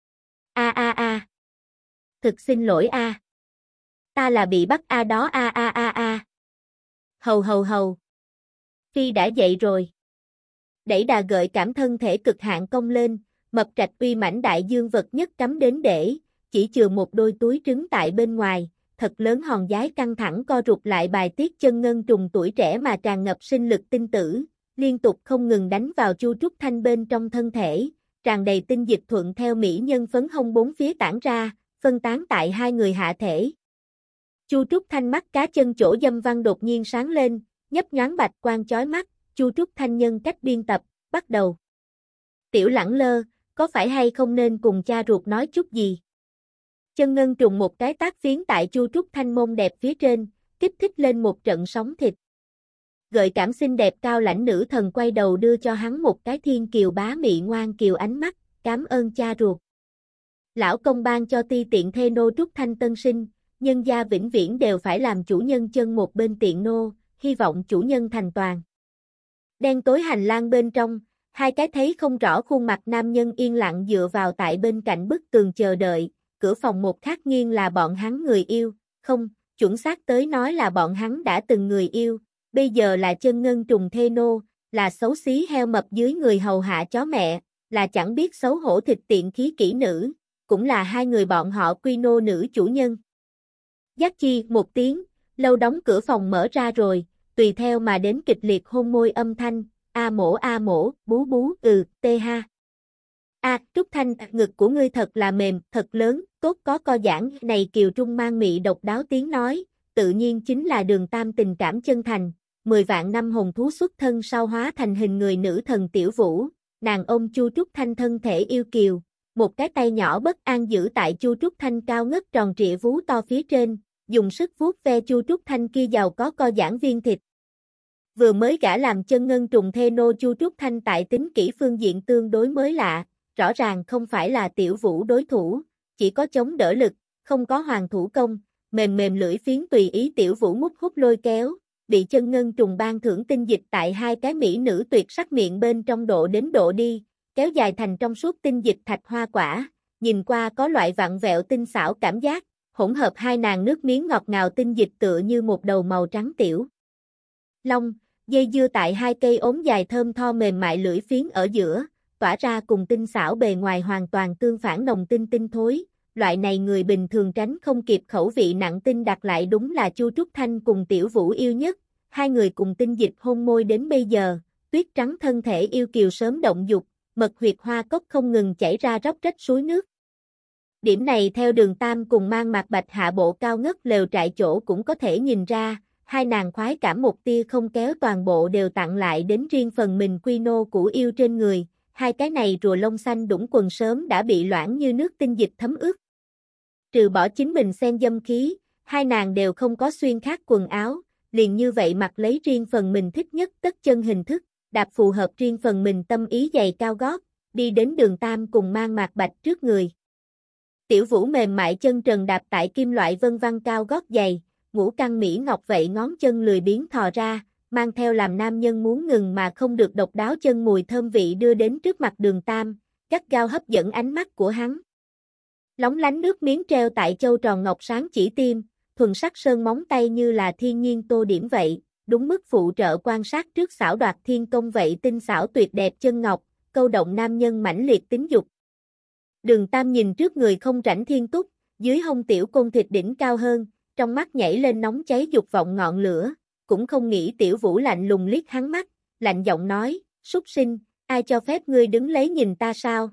A a a. Thực xin lỗi a. Ta là bị bắt a đó a a a a. Hầu hầu hầu. Phi đã dậy rồi. Đẩy đà gợi cảm thân thể cực hạn công lên, mập trạch uy mãnh đại dương vật nhất cắm đến để, chỉ chừa một đôi túi trứng tại bên ngoài, thật lớn hòn giái căng thẳng co rụt lại bài tiết chân ngân trùng tuổi trẻ mà tràn ngập sinh lực tinh tử, liên tục không ngừng đánh vào Chu Trúc Thanh bên trong thân thể, tràn đầy tinh dịch thuận theo mỹ nhân phấn hông bốn phía tản ra, phân tán tại hai người hạ thể. Chu Trúc Thanh mắt cá chân chỗ dâm văn đột nhiên sáng lên, nhấp nhoáng bạch quang chói mắt, Chu Trúc Thanh nhân cách biên tập, bắt đầu. Tiểu Lẳng Lơ, có phải hay không nên cùng cha ruột nói chút gì? Chân ngân trùng một cái tác phiến tại Chu Trúc Thanh mông đẹp phía trên, kích thích lên một trận sóng thịt. Gợi cảm xinh đẹp cao lãnh nữ thần quay đầu đưa cho hắn một cái thiên kiều bá mị ngoan kiều ánh mắt, cảm ơn cha ruột. Lão công ban cho ti tiện thê nô Trúc Thanh tân sinh, nhân gia vĩnh viễn đều phải làm chủ nhân chân một bên tiện nô, hy vọng chủ nhân thành toàn. Đen tối hành lang bên trong, hai cái thấy không rõ khuôn mặt nam nhân yên lặng dựa vào tại bên cạnh bức tường chờ đợi, cửa phòng một khắc nghiêng là bọn hắn người yêu, không, chuẩn xác tới nói là bọn hắn đã từng người yêu, bây giờ là chân ngân trùng thê nô, là xấu xí heo mập dưới người hầu hạ chó mẹ, là chẳng biết xấu hổ thịt tiện khí kỹ nữ, cũng là hai người bọn họ quy nô nữ chủ nhân. Giác chi một tiếng, lâu đóng cửa phòng mở ra rồi, tùy theo mà đến kịch liệt hôn môi âm thanh, a mổ a mổ, bú bú, ừ, tê ha. A, Trúc Thanh, ngực của ngươi thật là mềm, thật lớn, tốt có co giãn, này Kiều Trung mang mị độc đáo tiếng nói, tự nhiên chính là Đường Tam tình cảm chân thành, mười vạn năm hồn thú xuất thân sau hóa thành hình người nữ thần Tiểu Vũ, nàng ôm Chu Trúc Thanh thân thể yêu kiều, một cái tay nhỏ bất an giữ tại Chu Trúc Thanh cao ngất tròn trịa vú to phía trên, dùng sức vuốt ve Chu Trúc Thanh kia giàu có co giãn viên thịt. Vừa mới gả làm chân ngân trùng thê nô Chu Trúc Thanh tại tính kỹ phương diện tương đối mới lạ, rõ ràng không phải là Tiểu Vũ đối thủ, chỉ có chống đỡ lực, không có hoàng thủ công, mềm mềm lưỡi phiến tùy ý Tiểu Vũ mút hút lôi kéo, bị chân ngân trùng ban thưởng tinh dịch tại hai cái mỹ nữ tuyệt sắc miệng bên trong độ đến độ đi, kéo dài thành trong suốt tinh dịch thạch hoa quả, nhìn qua có loại vặn vẹo tinh xảo cảm giác, hỗn hợp hai nàng nước miếng ngọt ngào tinh dịch tựa như một đầu màu trắng tiểu long, dây dưa tại hai cây ốm dài thơm tho mềm mại lưỡi phiến ở giữa, tỏa ra cùng tinh xảo bề ngoài hoàn toàn tương phản nồng tinh tinh thối, loại này người bình thường tránh không kịp khẩu vị nặng tinh đặt lại đúng là Chu Trúc Thanh cùng Tiểu Vũ yêu nhất, hai người cùng tinh dịch hôn môi đến bây giờ, tuyết trắng thân thể yêu kiều sớm động dục, mật huyệt hoa cốc không ngừng chảy ra róc rách suối nước. Điểm này theo Đường Tam cùng mang mặt bạch hạ bộ cao ngất lều trại chỗ cũng có thể nhìn ra, hai nàng khoái cảm một tia không kéo toàn bộ đều tặng lại đến riêng phần mình quy nô của yêu trên người, hai cái này rùa lông xanh đũng quần sớm đã bị loãng như nước tinh dịch thấm ướt. Trừ bỏ chính mình xen dâm khí, hai nàng đều không có xuyên khác quần áo, liền như vậy mặc lấy riêng phần mình thích nhất tất chân hình thức, đạp phù hợp riêng phần mình tâm ý giày cao gót, đi đến Đường Tam cùng mang mạc bạch trước người. Tiểu Vũ mềm mại chân trần đạp tại kim loại vân vân cao gót giày, ngũ căn mỹ ngọc vậy ngón chân lười biếng thò ra, mang theo làm nam nhân muốn ngừng mà không được độc đáo chân mùi thơm vị đưa đến trước mặt Đường Tam, gắt gao hấp dẫn ánh mắt của hắn. Lóng lánh nước miếng treo tại châu tròn ngọc sáng chỉ tim, thuần sắc sơn móng tay như là thiên nhiên tô điểm vậy, đúng mức phụ trợ quan sát trước xảo đoạt thiên công vậy tinh xảo tuyệt đẹp chân ngọc, câu động nam nhân mãnh liệt tính dục. Đường Tam nhìn trước người không rảnh thiên túc, dưới hông tiểu côn thịt đỉnh cao hơn, trong mắt nhảy lên nóng cháy dục vọng ngọn lửa, cũng không nghĩ Tiểu Vũ lạnh lùng liếc hắn mắt, lạnh giọng nói, súc sinh, ai cho phép ngươi đứng lấy nhìn ta sao?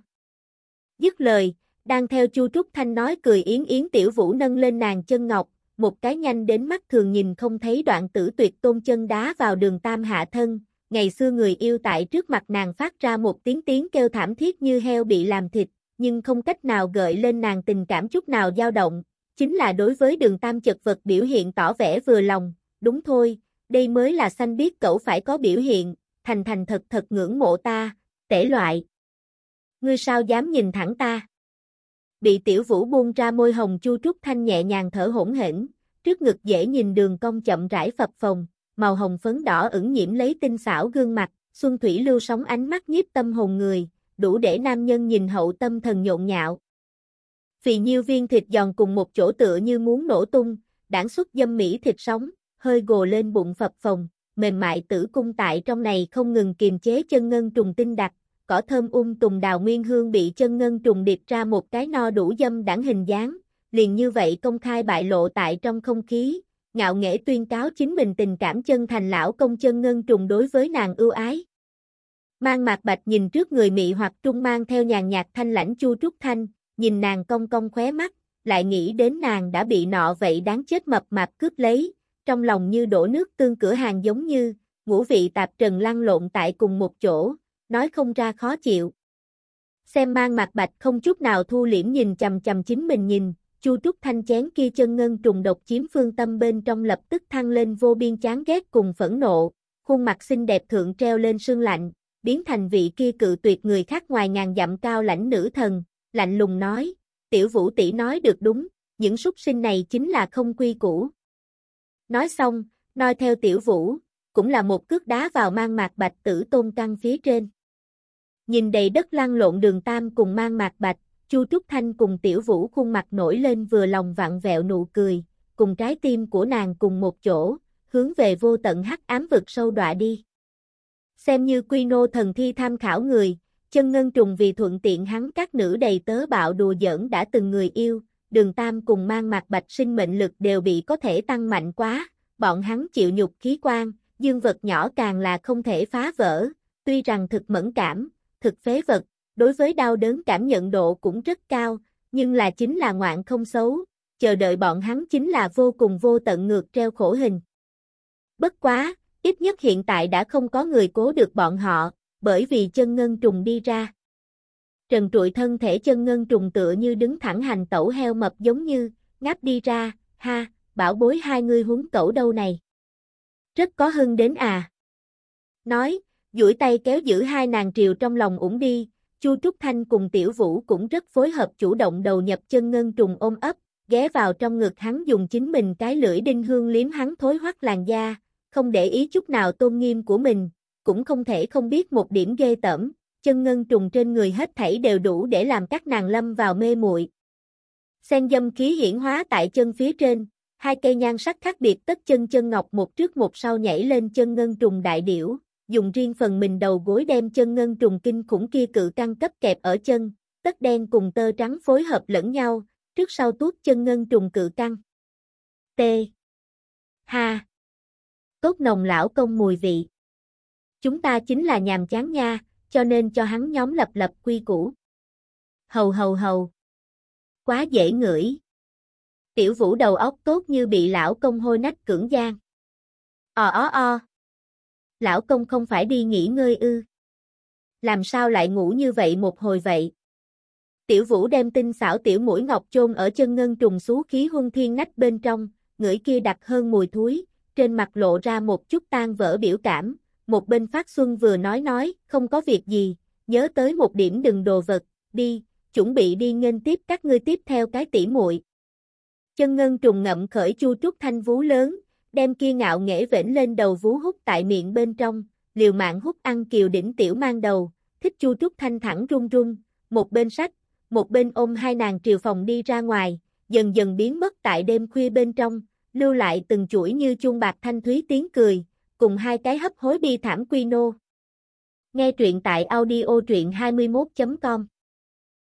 Dứt lời, đang theo Chu Trúc Thanh nói cười yến yến Tiểu Vũ nâng lên nàng chân ngọc, một cái nhanh đến mắt thường nhìn không thấy đoạn tử tuyệt tôn chân đá vào Đường Tam hạ thân, ngày xưa người yêu tại trước mặt nàng phát ra một tiếng tiếng kêu thảm thiết như heo bị làm thịt, nhưng không cách nào gợi lên nàng tình cảm chút nào dao động, chính là đối với Đường Tam chật vật biểu hiện tỏ vẻ vừa lòng, đúng thôi, đây mới là xanh biết cậu phải có biểu hiện, thành thành thật thật ngưỡng mộ ta, tể loại. Ngươi sao dám nhìn thẳng ta? Bị Tiểu Vũ buông ra môi hồng Chu Trúc Thanh nhẹ nhàng thở hổn hển, trước ngực dễ nhìn đường cong chậm rãi phập phồng, màu hồng phấn đỏ ửng nhiễm lấy tinh xảo gương mặt, xuân thủy lưu sóng ánh mắt nhiếp tâm hồn người, đủ để nam nhân nhìn hậu tâm thần nhộn nhạo. Phì nhiêu viên thịt giòn cùng một chỗ tựa như muốn nổ tung, đãng xuất dâm mỹ thịt sống, hơi gồ lên bụng phập phồng, mềm mại tử cung tại trong này không ngừng kiềm chế chân ngân trùng tinh đặc, cỏ thơm um tùng đào nguyên hương bị chân ngân trùng điệp ra một cái no đủ dâm đãng hình dáng, liền như vậy công khai bại lộ tại trong không khí, ngạo nghễ tuyên cáo chính mình tình cảm chân thành lão công chân ngân trùng đối với nàng ưu ái. Mang Mạc Bạch nhìn trước người mị hoặc trung mang theo nhàn nhạt thanh lãnh Chu Trúc Thanh, nhìn nàng cong cong khóe mắt, lại nghĩ đến nàng đã bị nọ vậy đáng chết mập mạp cướp lấy, trong lòng như đổ nước tương cửa hàng giống như, ngũ vị tạp trần lăn lộn tại cùng một chỗ, nói không ra khó chịu. Xem Mang Mạc Bạch không chút nào thu liễm nhìn chầm chầm chính mình nhìn, Chu Trúc Thanh chén kia chân ngân trùng độc chiếm phương tâm bên trong lập tức thăng lên vô biên chán ghét cùng phẫn nộ, khuôn mặt xinh đẹp thượng treo lên sương lạnh, biến thành vị kia cự tuyệt người khác ngoài ngàn dặm cao lãnh nữ thần, lạnh lùng nói, tiểu Vũ tỷ nói được đúng, những súc sinh này chính là không quy củ. Nói xong, noi theo tiểu Vũ, cũng là một cước đá vào Mang Mạc Bạch tử tôn căn phía trên. Nhìn đầy đất lăn lộn Đường Tam cùng Mang Mạc Bạch, Chu Trúc Thanh cùng tiểu Vũ khuôn mặt nổi lên vừa lòng vặn vẹo nụ cười, cùng trái tim của nàng cùng một chỗ, hướng về vô tận hắc ám vực sâu đọa đi. Xem như quy nô thần thi tham khảo người, chân ngân trùng vì thuận tiện hắn các nữ đầy tớ bạo đùa giỡn đã từng người yêu, Đường Tam cùng Mang Mạc Bạch sinh mệnh lực đều bị có thể tăng mạnh quá, bọn hắn chịu nhục khí quan, dương vật nhỏ càng là không thể phá vỡ, tuy rằng thực mẫn cảm, thực phế vật, đối với đau đớn cảm nhận độ cũng rất cao, nhưng là chính là ngoạn không xấu, chờ đợi bọn hắn chính là vô cùng vô tận ngược treo khổ hình. Bất quá, ít nhất hiện tại đã không có người cố được bọn họ, bởi vì chân ngân trùng đi ra. Trần trụi thân thể chân ngân trùng tựa như đứng thẳng hành tẩu heo mập giống như, ngáp đi ra, ha, bảo bối hai ngươi huống cẩu đâu này. Rất có hưng đến à. Nói, duỗi tay kéo giữ hai nàng triều trong lòng ủng đi, Chu Trúc Thanh cùng tiểu Vũ cũng rất phối hợp chủ động đầu nhập chân ngân trùng ôm ấp, ghé vào trong ngực hắn dùng chính mình cái lưỡi đinh hương liếm hắn thối hoắc làn da, không để ý chút nào tôn nghiêm của mình, cũng không thể không biết một điểm ghê tởm, chân ngân trùng trên người hết thảy đều đủ để làm các nàng lâm vào mê muội. Sen dâm khí hiển hóa tại chân phía trên, hai cây nhan sắc khác biệt tất chân chân ngọc một trước một sau nhảy lên chân ngân trùng đại điểu, dùng riêng phần mình đầu gối đem chân ngân trùng kinh khủng kia cự căng cấp kẹp ở chân, tất đen cùng tơ trắng phối hợp lẫn nhau, trước sau tuốt chân ngân trùng cự căng. T. Ha. Tốt nồng lão công mùi vị. Chúng ta chính là nhàm chán nha, cho nên cho hắn nhóm lập lập quy củ. Hầu hầu hầu. Quá dễ ngửi. Tiểu Vũ đầu óc tốt như bị lão công hôi nách cưỡng gian. Ò ó o. Lão công không phải đi nghỉ ngơi ư. Làm sao lại ngủ như vậy một hồi vậy? Tiểu Vũ đem tinh xảo tiểu mũi ngọc chôn ở chân ngân trùng xú khí huân thiên nách bên trong, ngửi kia đặc hơn mùi thúi, trên mặt lộ ra một chút tan vỡ biểu cảm, một bên Phát Xuân vừa nói nói, không có việc gì, nhớ tới một điểm đừng đồ vật, đi, chuẩn bị đi nghênh tiếp các ngươi tiếp theo cái tỉ muội. Chân ngân trùng ngậm khởi Chu Trúc Thanh vú lớn, đem kia ngạo nghễ vểnh lên đầu vú hút tại miệng bên trong, liều mạng hút ăn kiều đỉnh tiểu mang đầu, thích Chu Trúc Thanh thẳng run run, một bên sách, một bên ôm hai nàng triều phòng đi ra ngoài, dần dần biến mất tại đêm khuya bên trong, lưu lại từng chuỗi như chuông bạc thanh thúy tiếng cười, cùng hai cái hấp hối bi thảm quy nô. Nghe truyện tại audio truyện hai mươi mốt chấm com